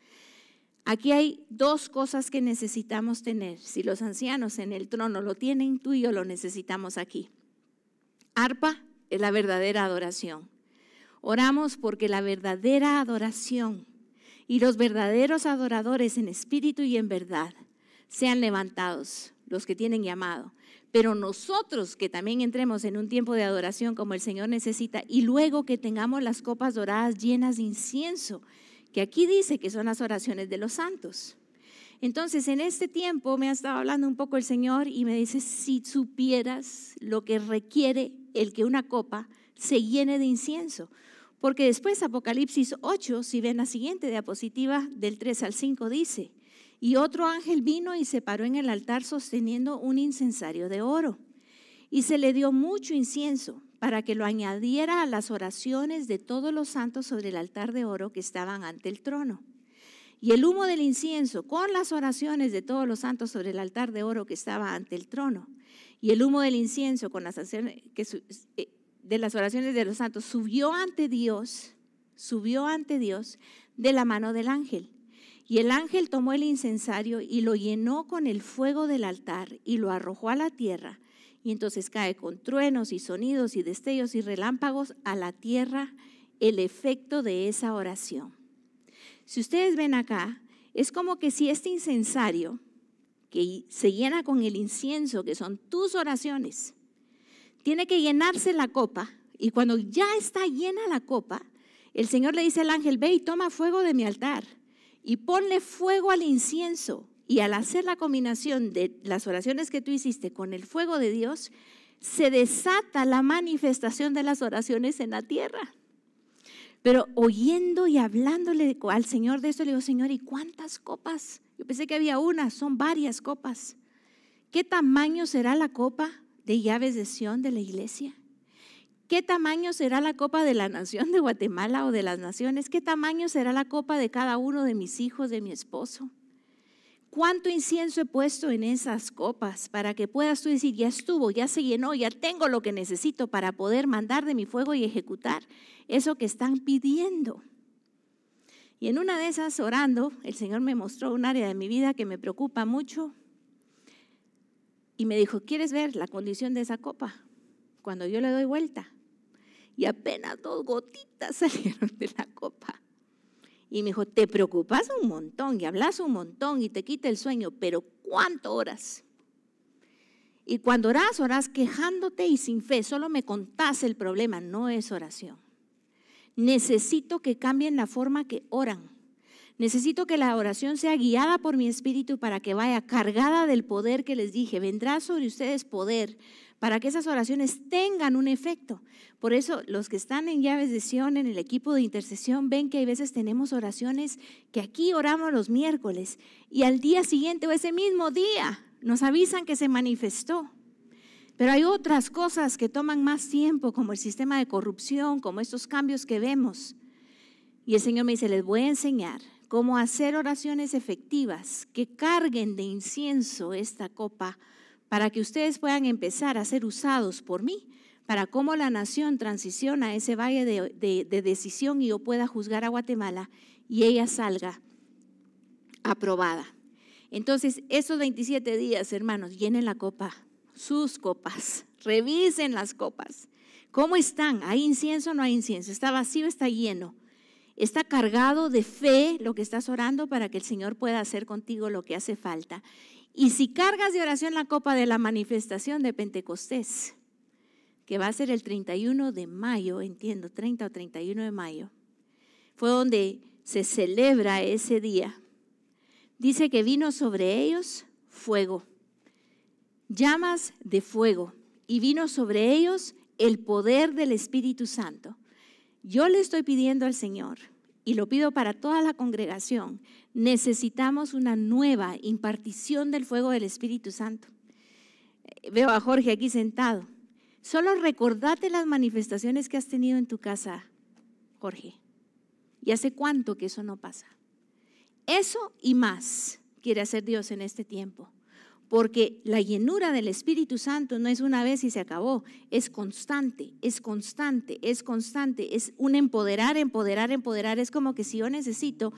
Aquí hay dos cosas que necesitamos tener. Si los ancianos en el trono lo tienen, tú y yo lo necesitamos aquí. Arpa es la verdadera adoración. Oramos porque la verdadera adoración y los verdaderos adoradores en espíritu y en verdad sean levantados, los que tienen llamado. Pero nosotros que también entremos en un tiempo de adoración como el Señor necesita, y luego que tengamos las copas doradas llenas de incienso, que aquí dice que son las oraciones de los santos. Entonces, en este tiempo me ha estado hablando un poco el Señor y me dice, si supieras lo que requiere el que una copa se llene de incienso. Porque después Apocalipsis ocho, si ven la siguiente diapositiva del tres al cinco, dice, y otro ángel vino y se paró en el altar sosteniendo un incensario de oro. Y se le dio mucho incienso para que lo añadiera a las oraciones de todos los santos sobre el altar de oro que estaban ante el trono. Y el humo del incienso con las oraciones de todos los santos sobre el altar de oro que estaba ante el trono. Y el humo del incienso con las oraciones, que, de las oraciones de los santos subió ante Dios, subió ante Dios de la mano del ángel. Y el ángel tomó el incensario y lo llenó con el fuego del altar y lo arrojó a la tierra. Y entonces cae con truenos y sonidos y destellos y relámpagos a la tierra el efecto de esa oración. Si ustedes ven acá, es como que si este incensario que se llena con el incienso, que son tus oraciones, tiene que llenarse la copa, y cuando ya está llena la copa, el Señor le dice al ángel, ve y toma fuego de mi altar y ponle fuego al incienso. Y al hacer la combinación de las oraciones que tú hiciste con el fuego de Dios, se desata la manifestación de las oraciones en la tierra. Pero oyendo y hablándole al Señor de esto, le digo, Señor, ¿y cuántas copas? Yo pensé que había una, son varias copas. ¿Qué tamaño será la copa de llaves de Sión de la iglesia? ¿Qué tamaño será la copa de la nación de Guatemala o de las naciones? ¿Qué tamaño será la copa de cada uno de mis hijos, de mi esposo? ¿Cuánto incienso he puesto en esas copas para que puedas tú decir, ya estuvo, ya se llenó, ya tengo lo que necesito para poder mandar de mi fuego y ejecutar eso que están pidiendo? Y en una de esas, orando, el Señor me mostró un área de mi vida que me preocupa mucho y me dijo, ¿quieres ver la condición de esa copa? Cuando yo le doy vuelta y apenas dos gotitas salieron de la copa. Y me dijo, te preocupas un montón y hablas un montón y te quita el sueño, pero ¿cuánto oras? Y cuando oras, oras quejándote y sin fe, solo me contás el problema, no es oración. Necesito que cambien la forma que oran. Necesito que la oración sea guiada por mi espíritu para que vaya cargada del poder que les dije. Vendrá sobre ustedes poder para que esas oraciones tengan un efecto. Por eso los que están en Llaves de Sión, en el equipo de intercesión, ven que hay veces tenemos oraciones que aquí oramos los miércoles y al día siguiente o ese mismo día nos avisan que se manifestó. Pero hay otras cosas que toman más tiempo, como el sistema de corrupción, como estos cambios que vemos. Y el Señor me dice, les voy a enseñar cómo hacer oraciones efectivas que carguen de incienso esta copa para que ustedes puedan empezar a ser usados por mí, para cómo la nación transiciona a ese valle de, de, de decisión y yo pueda juzgar a Guatemala y ella salga aprobada. Entonces, esos veintisiete días, hermanos, llenen la copa, sus copas, revisen las copas. ¿Cómo están? ¿Hay incienso o no hay incienso? ¿Está vacío o está lleno? ¿Está cargado de fe lo que estás orando para que el Señor pueda hacer contigo lo que hace falta? Y si cargas de oración la copa de la manifestación de Pentecostés, que va a ser el treinta y uno de mayo, entiendo, treinta o treinta y uno de mayo, fue donde se celebra ese día. Dice que vino sobre ellos fuego, llamas de fuego, y vino sobre ellos el poder del Espíritu Santo. Yo le estoy pidiendo al Señor, y lo pido para toda la congregación, necesitamos una nueva impartición del fuego del Espíritu Santo. Veo a Jorge aquí sentado. Solo recordate las manifestaciones que has tenido en tu casa, Jorge. ¿Y hace cuánto que eso no pasa? Eso y más quiere hacer Dios en este tiempo. Porque la llenura del Espíritu Santo no es una vez y se acabó, es constante, es constante, es constante, es un empoderar, empoderar, empoderar. Es como que si yo necesito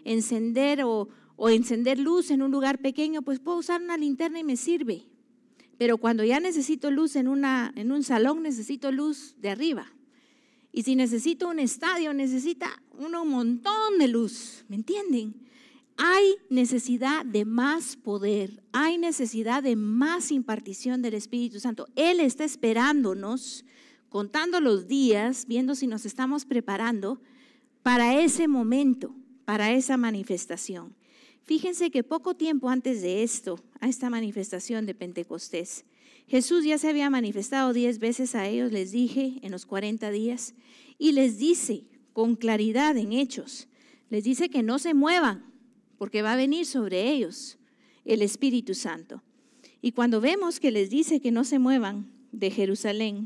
encender o, o encender luz en un lugar pequeño, pues puedo usar una linterna y me sirve. Pero cuando ya necesito luz en, una, en un salón, necesito luz de arriba. Y si necesito un estadio, necesita uno un montón de luz. ¿Me entienden? Hay necesidad de más poder, hay necesidad de más impartición del Espíritu Santo. Él está esperándonos, contando los días, viendo si nos estamos preparando para ese momento, para esa manifestación. Fíjense que poco tiempo antes de esto, a esta manifestación de Pentecostés, Jesús ya se había manifestado diez veces a ellos, les dije, en los cuarenta días, y les dice con claridad en Hechos, les dice que no se muevan, porque va a venir sobre ellos el Espíritu Santo. Y cuando vemos que les dice que no se muevan de Jerusalén,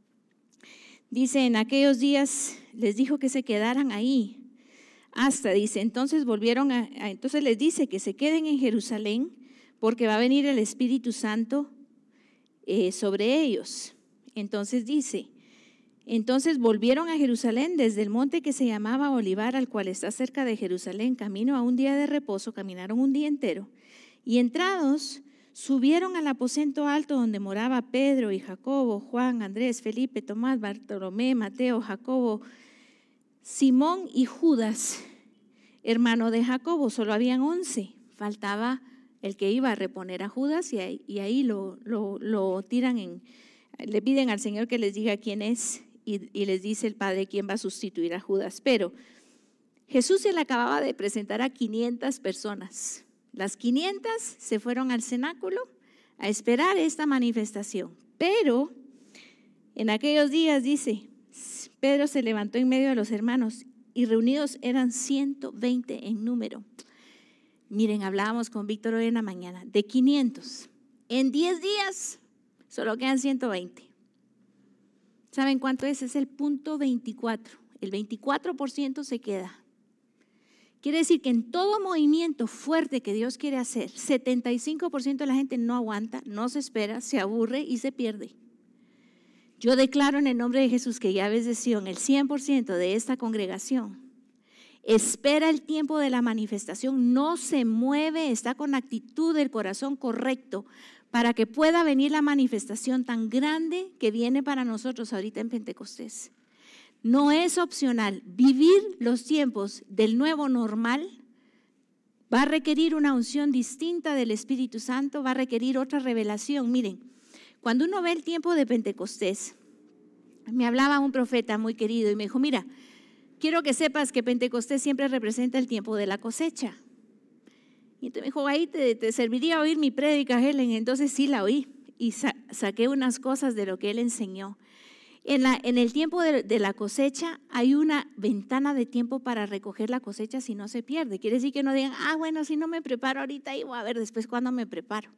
dice, en aquellos días les dijo que se quedaran ahí. Hasta, dice, entonces volvieron a, a, entonces les dice que se queden en Jerusalén porque va a venir el Espíritu Santo eh, sobre ellos. Entonces dice, entonces volvieron a Jerusalén desde el monte que se llamaba Olivar, al cual está cerca de Jerusalén, camino a un día de reposo, caminaron un día entero. Y entrados, subieron al aposento alto donde moraba Pedro y Jacobo, Juan, Andrés, Felipe, Tomás, Bartolomé, Mateo, Jacobo, Simón y Judas, hermano de Jacobo. Solo habían once, faltaba el que iba a reponer a Judas y ahí, y ahí lo, lo, lo tiran en, le piden al Señor que les diga quién es y, y les dice el Padre quién va a sustituir a Judas. Pero Jesús se le acababa de presentar a quinientas personas. Las quinientas se fueron al cenáculo a esperar esta manifestación. Pero en aquellos días, dice, Pedro se levantó en medio de los hermanos y reunidos eran ciento veinte en número. Miren, hablábamos con Víctor hoy en la mañana de quinientos. En diez días solo quedan ciento veinte. ¿Saben cuánto es? Es el punto veinticuatro. El veinticuatro por ciento se queda. Quiere decir que en todo movimiento fuerte que Dios quiere hacer, setenta y cinco por ciento de la gente no aguanta, no se espera, se aburre y se pierde. Yo declaro en el nombre de Jesús que ya ves de Sion, el cien por ciento de esta congregación espera el tiempo de la manifestación, no se mueve, está con la actitud del corazón correcto para que pueda venir la manifestación tan grande que viene para nosotros ahorita en Pentecostés. No es opcional. Vivir los tiempos del nuevo normal va a requerir una unción distinta del Espíritu Santo, va a requerir otra revelación. Miren, cuando uno ve el tiempo de Pentecostés, me hablaba un profeta muy querido y me dijo, mira, quiero que sepas que Pentecostés siempre representa el tiempo de la cosecha. Y entonces me dijo, ahí te, te serviría oír mi prédica, Helen. Entonces sí la oí y sa saqué unas cosas de lo que él enseñó. En, la, en el tiempo de, de la cosecha hay una ventana de tiempo para recoger la cosecha si no se pierde. Quiere decir que no digan, ah, bueno, si no me preparo ahorita, ahí voy a ver después cuándo me preparo.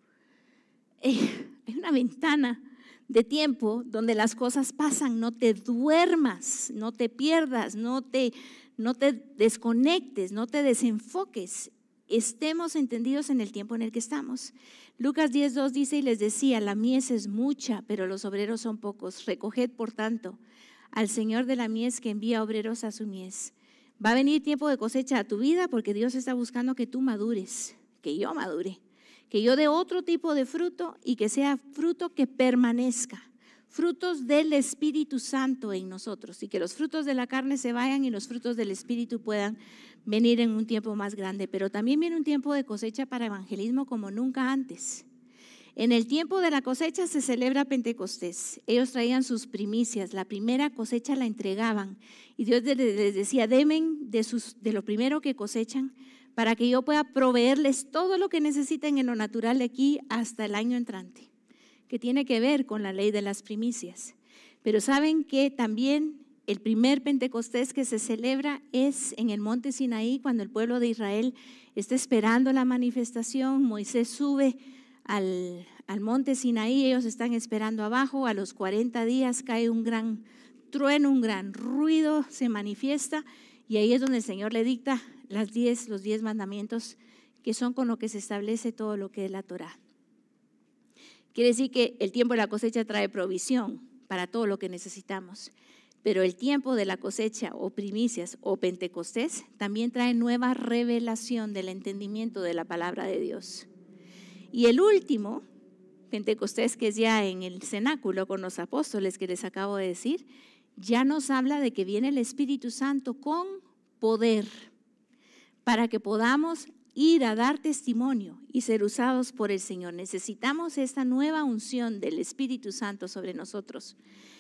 Eh, hay una ventana de tiempo donde las cosas pasan, no te duermas, no te pierdas, no te, no te desconectes, no te desenfoques. Estemos entendidos en el tiempo en el que estamos. Lucas diez dos dice, y les decía, la mies es mucha, pero los obreros son pocos. Recoged, por tanto, al Señor de la mies que envía obreros a su mies. Va a venir tiempo de cosecha a tu vida porque Dios está buscando que tú madures, que yo madure, que yo dé otro tipo de fruto y que sea fruto que permanezca. Frutos del Espíritu Santo en nosotros y que los frutos de la carne se vayan y los frutos del Espíritu puedan venir en un tiempo más grande. Pero también viene un tiempo de cosecha para evangelismo como nunca antes. En el tiempo de la cosecha se celebra Pentecostés. Ellos traían sus primicias, la primera cosecha la entregaban y Dios les decía, denme de, sus, de lo primero que cosechan para que yo pueda proveerles todo lo que necesiten en lo natural de aquí hasta el año entrante, que tiene que ver con la ley de las primicias. Pero saben que también el primer Pentecostés que se celebra es en el monte Sinaí, cuando el pueblo de Israel está esperando la manifestación. Moisés sube al, al monte Sinaí, ellos están esperando abajo. A los cuarenta días cae un gran trueno, un gran ruido, se manifiesta y ahí es donde el Señor le dicta las diez, los diez mandamientos, que son con lo que se establece todo lo que es la Torá. Quiere decir que el tiempo de la cosecha trae provisión para todo lo que necesitamos, pero el tiempo de la cosecha o primicias o Pentecostés también trae nueva revelación del entendimiento de la palabra de Dios. Y el último Pentecostés, que es ya en el cenáculo con los apóstoles que les acabo de decir, ya nos habla de que viene el Espíritu Santo con poder para que podamos ir a dar testimonio y ser usados por el Señor. Necesitamos esta nueva unción del Espíritu Santo sobre nosotros.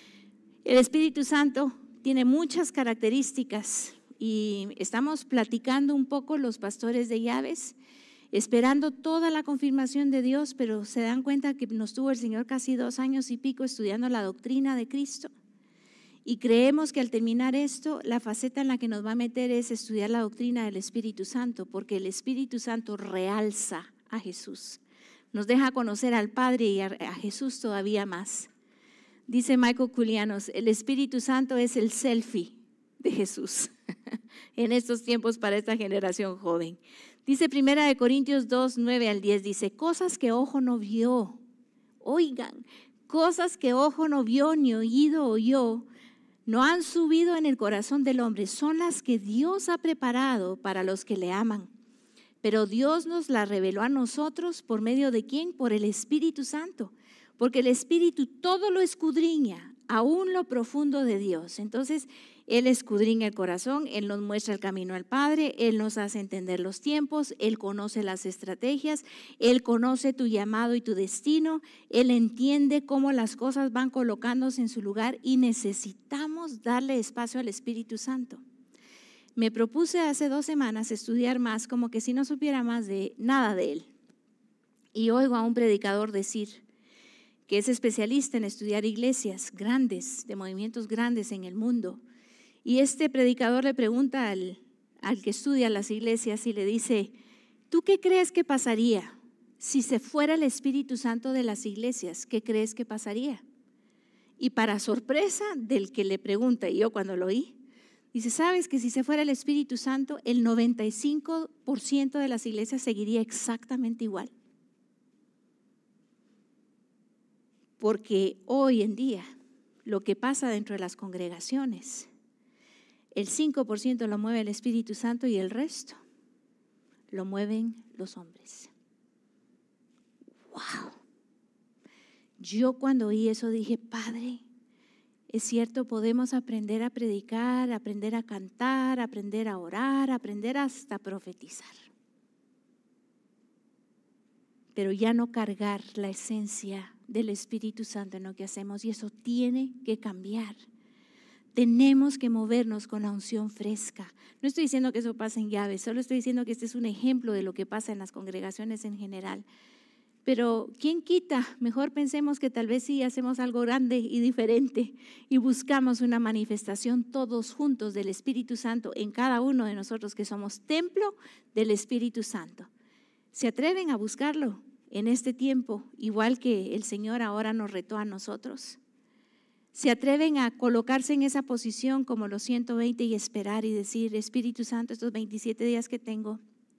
El Espíritu Santo tiene muchas características y estamos platicando un poco los pastores de llaves, esperando toda la confirmación de Dios, pero se dan cuenta que nos tuvo el Señor casi dos años y pico estudiando la doctrina de Cristo. Y creemos que al terminar esto, la faceta en la que nos va a meter es estudiar la doctrina del Espíritu Santo, porque el Espíritu Santo realza a Jesús, nos deja conocer al Padre y a, a Jesús todavía más. Dice Michael Koulianos, el Espíritu Santo es el selfie de Jesús en estos tiempos para esta generación joven. Dice Primera de Corintios dos, nueve al diez, dice, cosas que ojo no vio, oigan, cosas que ojo no vio ni oído oyó, no han subido en el corazón del hombre, son las que Dios ha preparado para los que le aman. Pero Dios nos las reveló a nosotros, ¿por medio de quién? Por el Espíritu Santo, porque el Espíritu todo lo escudriña, aún lo profundo de Dios. Entonces, Él escudriña el corazón, Él nos muestra el camino al Padre, Él nos hace entender los tiempos, Él conoce las estrategias, Él conoce tu llamado y tu destino, Él entiende cómo las cosas van colocándose en su lugar y necesitamos darle espacio al Espíritu Santo. Me propuse hace dos semanas estudiar más, como que si no supiera más de nada de Él. Y oigo a un predicador decir que es especialista en estudiar iglesias grandes, de movimientos grandes en el mundo. Y este predicador le pregunta al, al que estudia las iglesias y le dice, ¿tú qué crees que pasaría si se fuera el Espíritu Santo de las iglesias? ¿Qué crees que pasaría? Y para sorpresa del que le pregunta, y yo cuando lo oí, dice, ¿sabes que si se fuera el Espíritu Santo, el noventa y cinco por ciento de las iglesias seguiría exactamente igual? Porque hoy en día lo que pasa dentro de las congregaciones, el cinco por ciento lo mueve el Espíritu Santo y el resto lo mueven los hombres. ¡Wow! Yo cuando oí eso dije, Padre, es cierto, podemos aprender a predicar, aprender a cantar, aprender a orar, aprender hasta profetizar, pero ya no cargar la esencia del Espíritu Santo en lo que hacemos, y eso tiene que cambiar. Tenemos que movernos con la unción fresca. No estoy diciendo que eso pase en llaves, solo estoy diciendo que este es un ejemplo de lo que pasa en las congregaciones en general. Pero ¿quién quita? Mejor pensemos que tal vez sí hacemos algo grande y diferente y buscamos una manifestación todos juntos del Espíritu Santo en cada uno de nosotros que somos templo del Espíritu Santo. ¿Se atreven a buscarlo en este tiempo, igual que el Señor ahora nos retó a nosotros? ¿Se atreven a colocarse en esa posición como los ciento veinte y esperar y decir, Espíritu Santo, estos veintisiete días que tengo,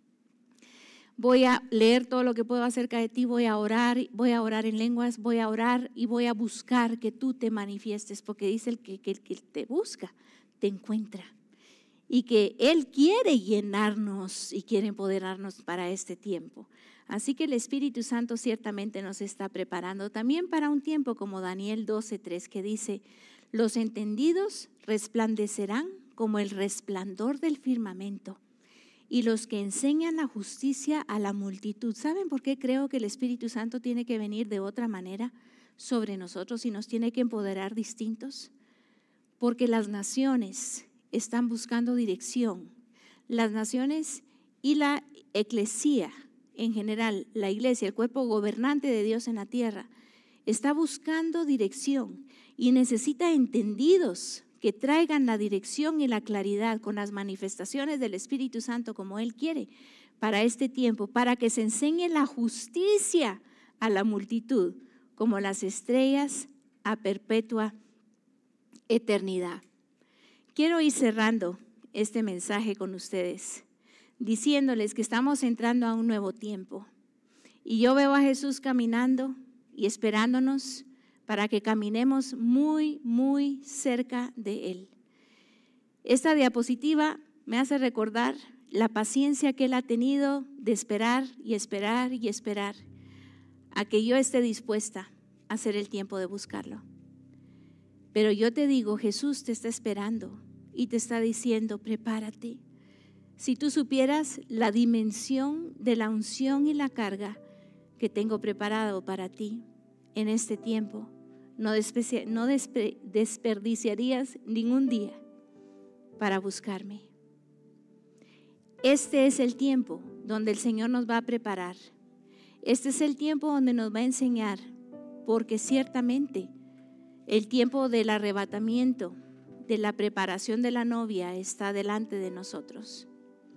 voy a leer todo lo que puedo acerca de ti, voy a orar, voy a orar en lenguas, voy a orar y voy a buscar que tú te manifiestes, porque dice el que, que el que te busca, te encuentra. Y que Él quiere llenarnos y quiere empoderarnos para este tiempo. Así que el Espíritu Santo ciertamente nos está preparando también para un tiempo como Daniel doce tres, que dice, los entendidos resplandecerán como el resplandor del firmamento, y los que enseñan la justicia a la multitud. ¿Saben por qué creo que el Espíritu Santo tiene que venir de otra manera sobre nosotros y nos tiene que empoderar distintos? Porque las naciones están buscando dirección. Las naciones y la eclesía en general, la iglesia, el cuerpo gobernante de Dios en la tierra, está buscando dirección y necesita entendidos que traigan la dirección y la claridad con las manifestaciones del Espíritu Santo como Él quiere para este tiempo, para que se enseñe la justicia a la multitud como las estrellas a perpetua eternidad. Quiero ir cerrando este mensaje con ustedes, diciéndoles que estamos entrando a un nuevo tiempo. Y yo veo a Jesús caminando y esperándonos para que caminemos muy, muy cerca de Él. Esta diapositiva me hace recordar la paciencia que Él ha tenido de esperar y esperar y esperar a que yo esté dispuesta a hacer el tiempo de buscarlo. Pero yo te digo, Jesús te está esperando y te está diciendo, prepárate. Si tú supieras la dimensión de la unción y la carga que tengo preparado para ti en este tiempo, no, despe- no despe- desperdiciarías ningún día para buscarme. Este es el tiempo donde el Señor nos va a preparar. Este es el tiempo donde nos va a enseñar, porque ciertamente el tiempo del arrebatamiento, de la preparación de la novia está delante de nosotros.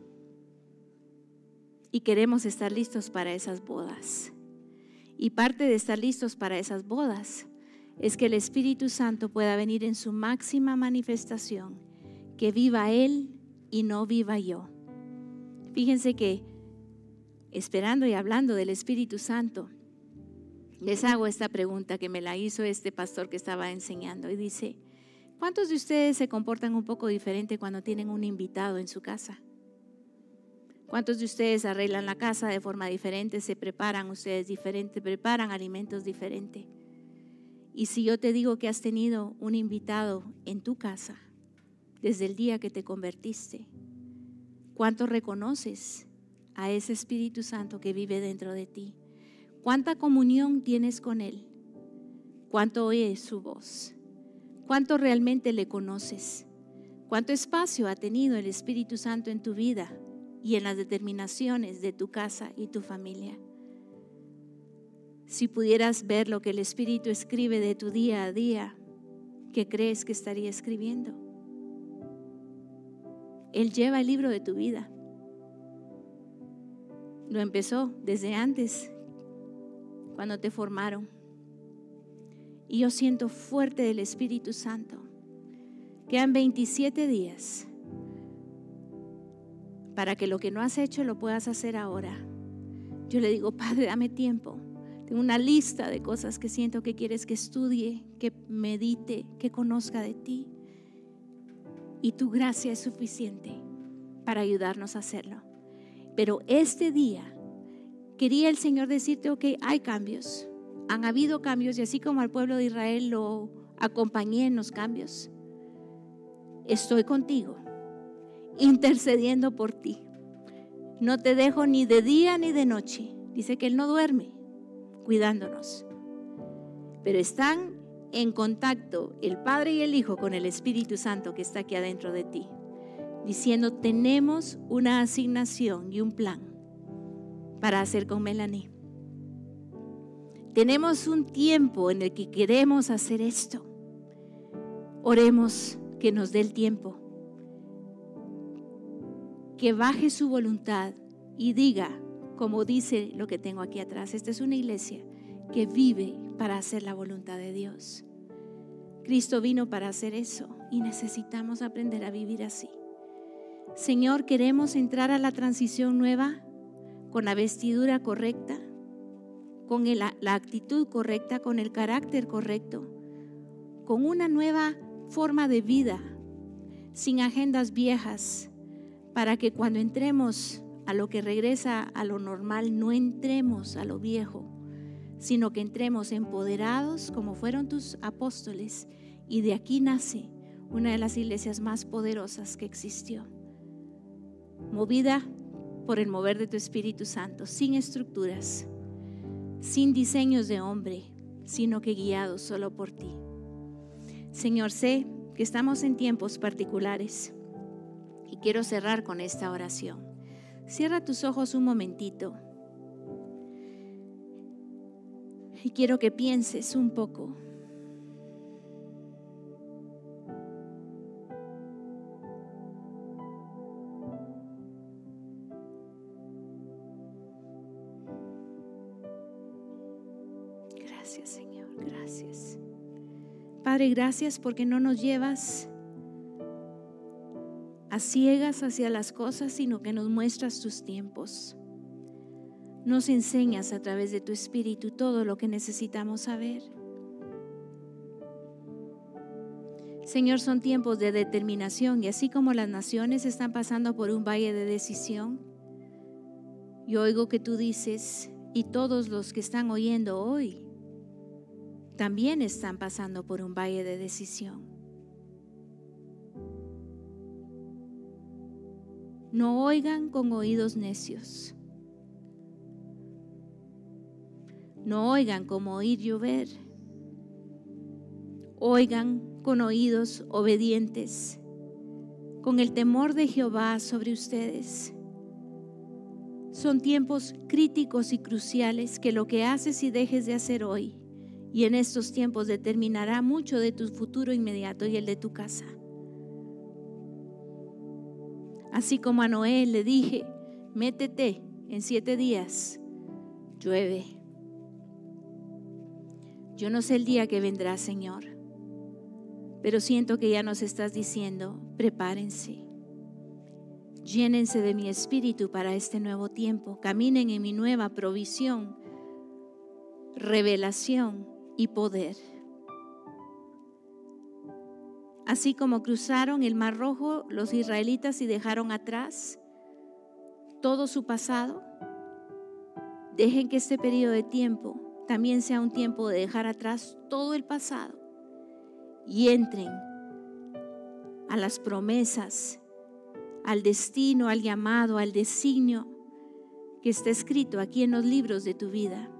Y queremos estar listos para esas bodas. Y parte de estar listos para esas bodas es que el Espíritu Santo pueda venir en su máxima manifestación, que viva Él y no viva yo. Fíjense que esperando y hablando del Espíritu Santo, les hago esta pregunta que me la hizo este pastor que estaba enseñando y dice, ¿cuántos de ustedes se comportan un poco diferente cuando tienen un invitado en su casa? ¿Cuántos de ustedes arreglan la casa de forma diferente, se preparan ustedes diferente, preparan alimentos diferente? Y si yo te digo que has tenido un invitado en tu casa desde el día que te convertiste, ¿cuánto reconoces a ese Espíritu Santo que vive dentro de ti? ¿Cuánta comunión tienes con Él? ¿Cuánto oyes su voz? ¿Cuánto realmente le conoces? ¿Cuánto espacio ha tenido el Espíritu Santo en tu vida y en las determinaciones de tu casa y tu familia? Si pudieras ver lo que el Espíritu escribe de tu día a día, ¿qué crees que estaría escribiendo? Él lleva el libro de tu vida. Lo empezó desde antes, cuando te formaron. Y yo siento fuerte del Espíritu Santo. Quedan veintisiete días para que lo que no has hecho lo puedas hacer ahora. Yo le digo, Padre, dame tiempo. Tengo una lista de cosas que siento que quieres que estudie, que medite, que conozca de ti. Y tu gracia es suficiente para ayudarnos a hacerlo. Pero este día quería el Señor decirte, ok, hay cambios. Han habido cambios y así como al pueblo de Israel lo acompañé en los cambios, estoy contigo, intercediendo por ti. No te dejo ni de día ni de noche. Dice que Él no duerme, cuidándonos. Pero están en contacto el Padre y el Hijo con el Espíritu Santo que está aquí adentro de ti, diciendo, tenemos una asignación y un plan para hacer con Melanie. Tenemos un tiempo en el que queremos hacer esto. Oremos que nos dé el tiempo, que baje su voluntad y diga, como dice lo que tengo aquí atrás, esta es una iglesia que vive para hacer la voluntad de Dios. Cristo vino para hacer eso y necesitamos aprender a vivir así. Señor, queremos entrar a la transición nueva con la vestidura correcta, con el, la actitud correcta, con el carácter correcto, con una nueva forma de vida, sin agendas viejas, para que cuando entremos a lo que regresa a lo normal, no entremos a lo viejo, sino que entremos empoderados como fueron tus apóstoles, y de aquí nace una de las iglesias más poderosas que existió, movida por el mover de tu Espíritu Santo, sin estructuras, sin diseños de hombre, sino que guiados solo por ti. Señor, sé que estamos en tiempos particulares y quiero cerrar con esta oración. Cierra tus ojos un momentito y quiero que pienses un poco. Gracias, Señor, gracias. Padre, gracias porque no nos llevas a ciegas hacia las cosas, sino que nos muestras tus tiempos. Nos enseñas a través de tu Espíritu todo lo que necesitamos saber. Señor, son tiempos de determinación y así como las naciones están pasando por un valle de decisión, yo oigo que tú dices, Y todos los que están oyendo hoy también están pasando por un valle de decisión. No oigan con oídos necios. No oigan como oír llover. Oigan con oídos obedientes, con el temor de Jehová sobre ustedes. Son tiempos críticos y cruciales que lo que haces y dejes de hacer hoy y en estos tiempos determinará mucho de tu futuro inmediato y el de tu casa. Así como a Noé le dije, métete, en siete días llueve. Yo no sé el día que vendrá, Señor, pero siento que ya nos estás diciendo, prepárense. Llénense de mi espíritu para este nuevo tiempo. Caminen en mi nueva provisión, revelación y poder. Así como cruzaron el Mar Rojo los israelitas y dejaron atrás todo su pasado, dejen que este periodo de tiempo también sea un tiempo de dejar atrás todo el pasado y entren a las promesas, al destino, al llamado, al designio que está escrito aquí en los libros de tu vida.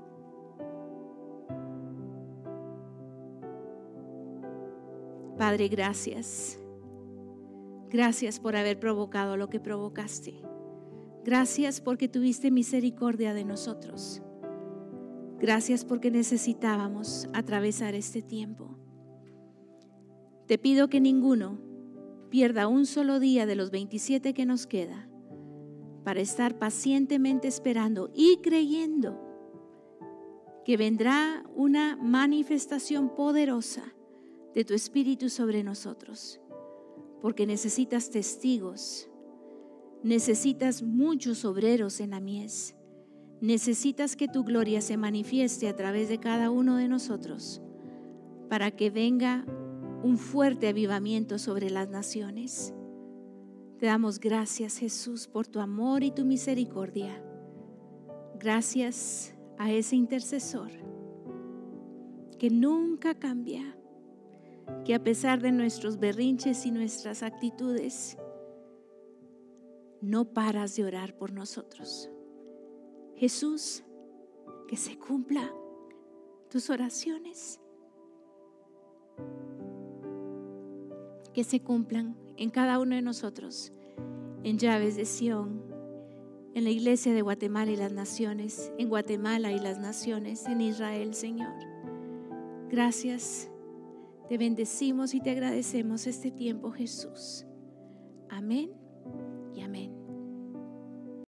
Padre, gracias. Gracias por haber provocado lo que provocaste. Gracias porque tuviste misericordia de nosotros. Gracias porque necesitábamos atravesar este tiempo. Te pido que ninguno pierda un solo día de los veintisiete que nos queda para estar pacientemente esperando y creyendo que vendrá una manifestación poderosa de tu Espíritu sobre nosotros, porque necesitas testigos, necesitas muchos obreros en la mies, necesitas que tu gloria se manifieste a través de cada uno de nosotros para que venga un fuerte avivamiento sobre las naciones. Te damos gracias, Jesús, por tu amor y tu misericordia. Gracias a ese intercesor que nunca cambia, que a pesar de nuestros berrinches y nuestras actitudes, no paras de orar por nosotros. Jesús, que se cumplan tus oraciones, que se cumplan en cada uno de nosotros, en Llaves de Sión, en la iglesia de Guatemala y las naciones, en Guatemala y las naciones, en Israel, Señor. Gracias, te bendecimos y te agradecemos este tiempo, Jesús. Amén y amén.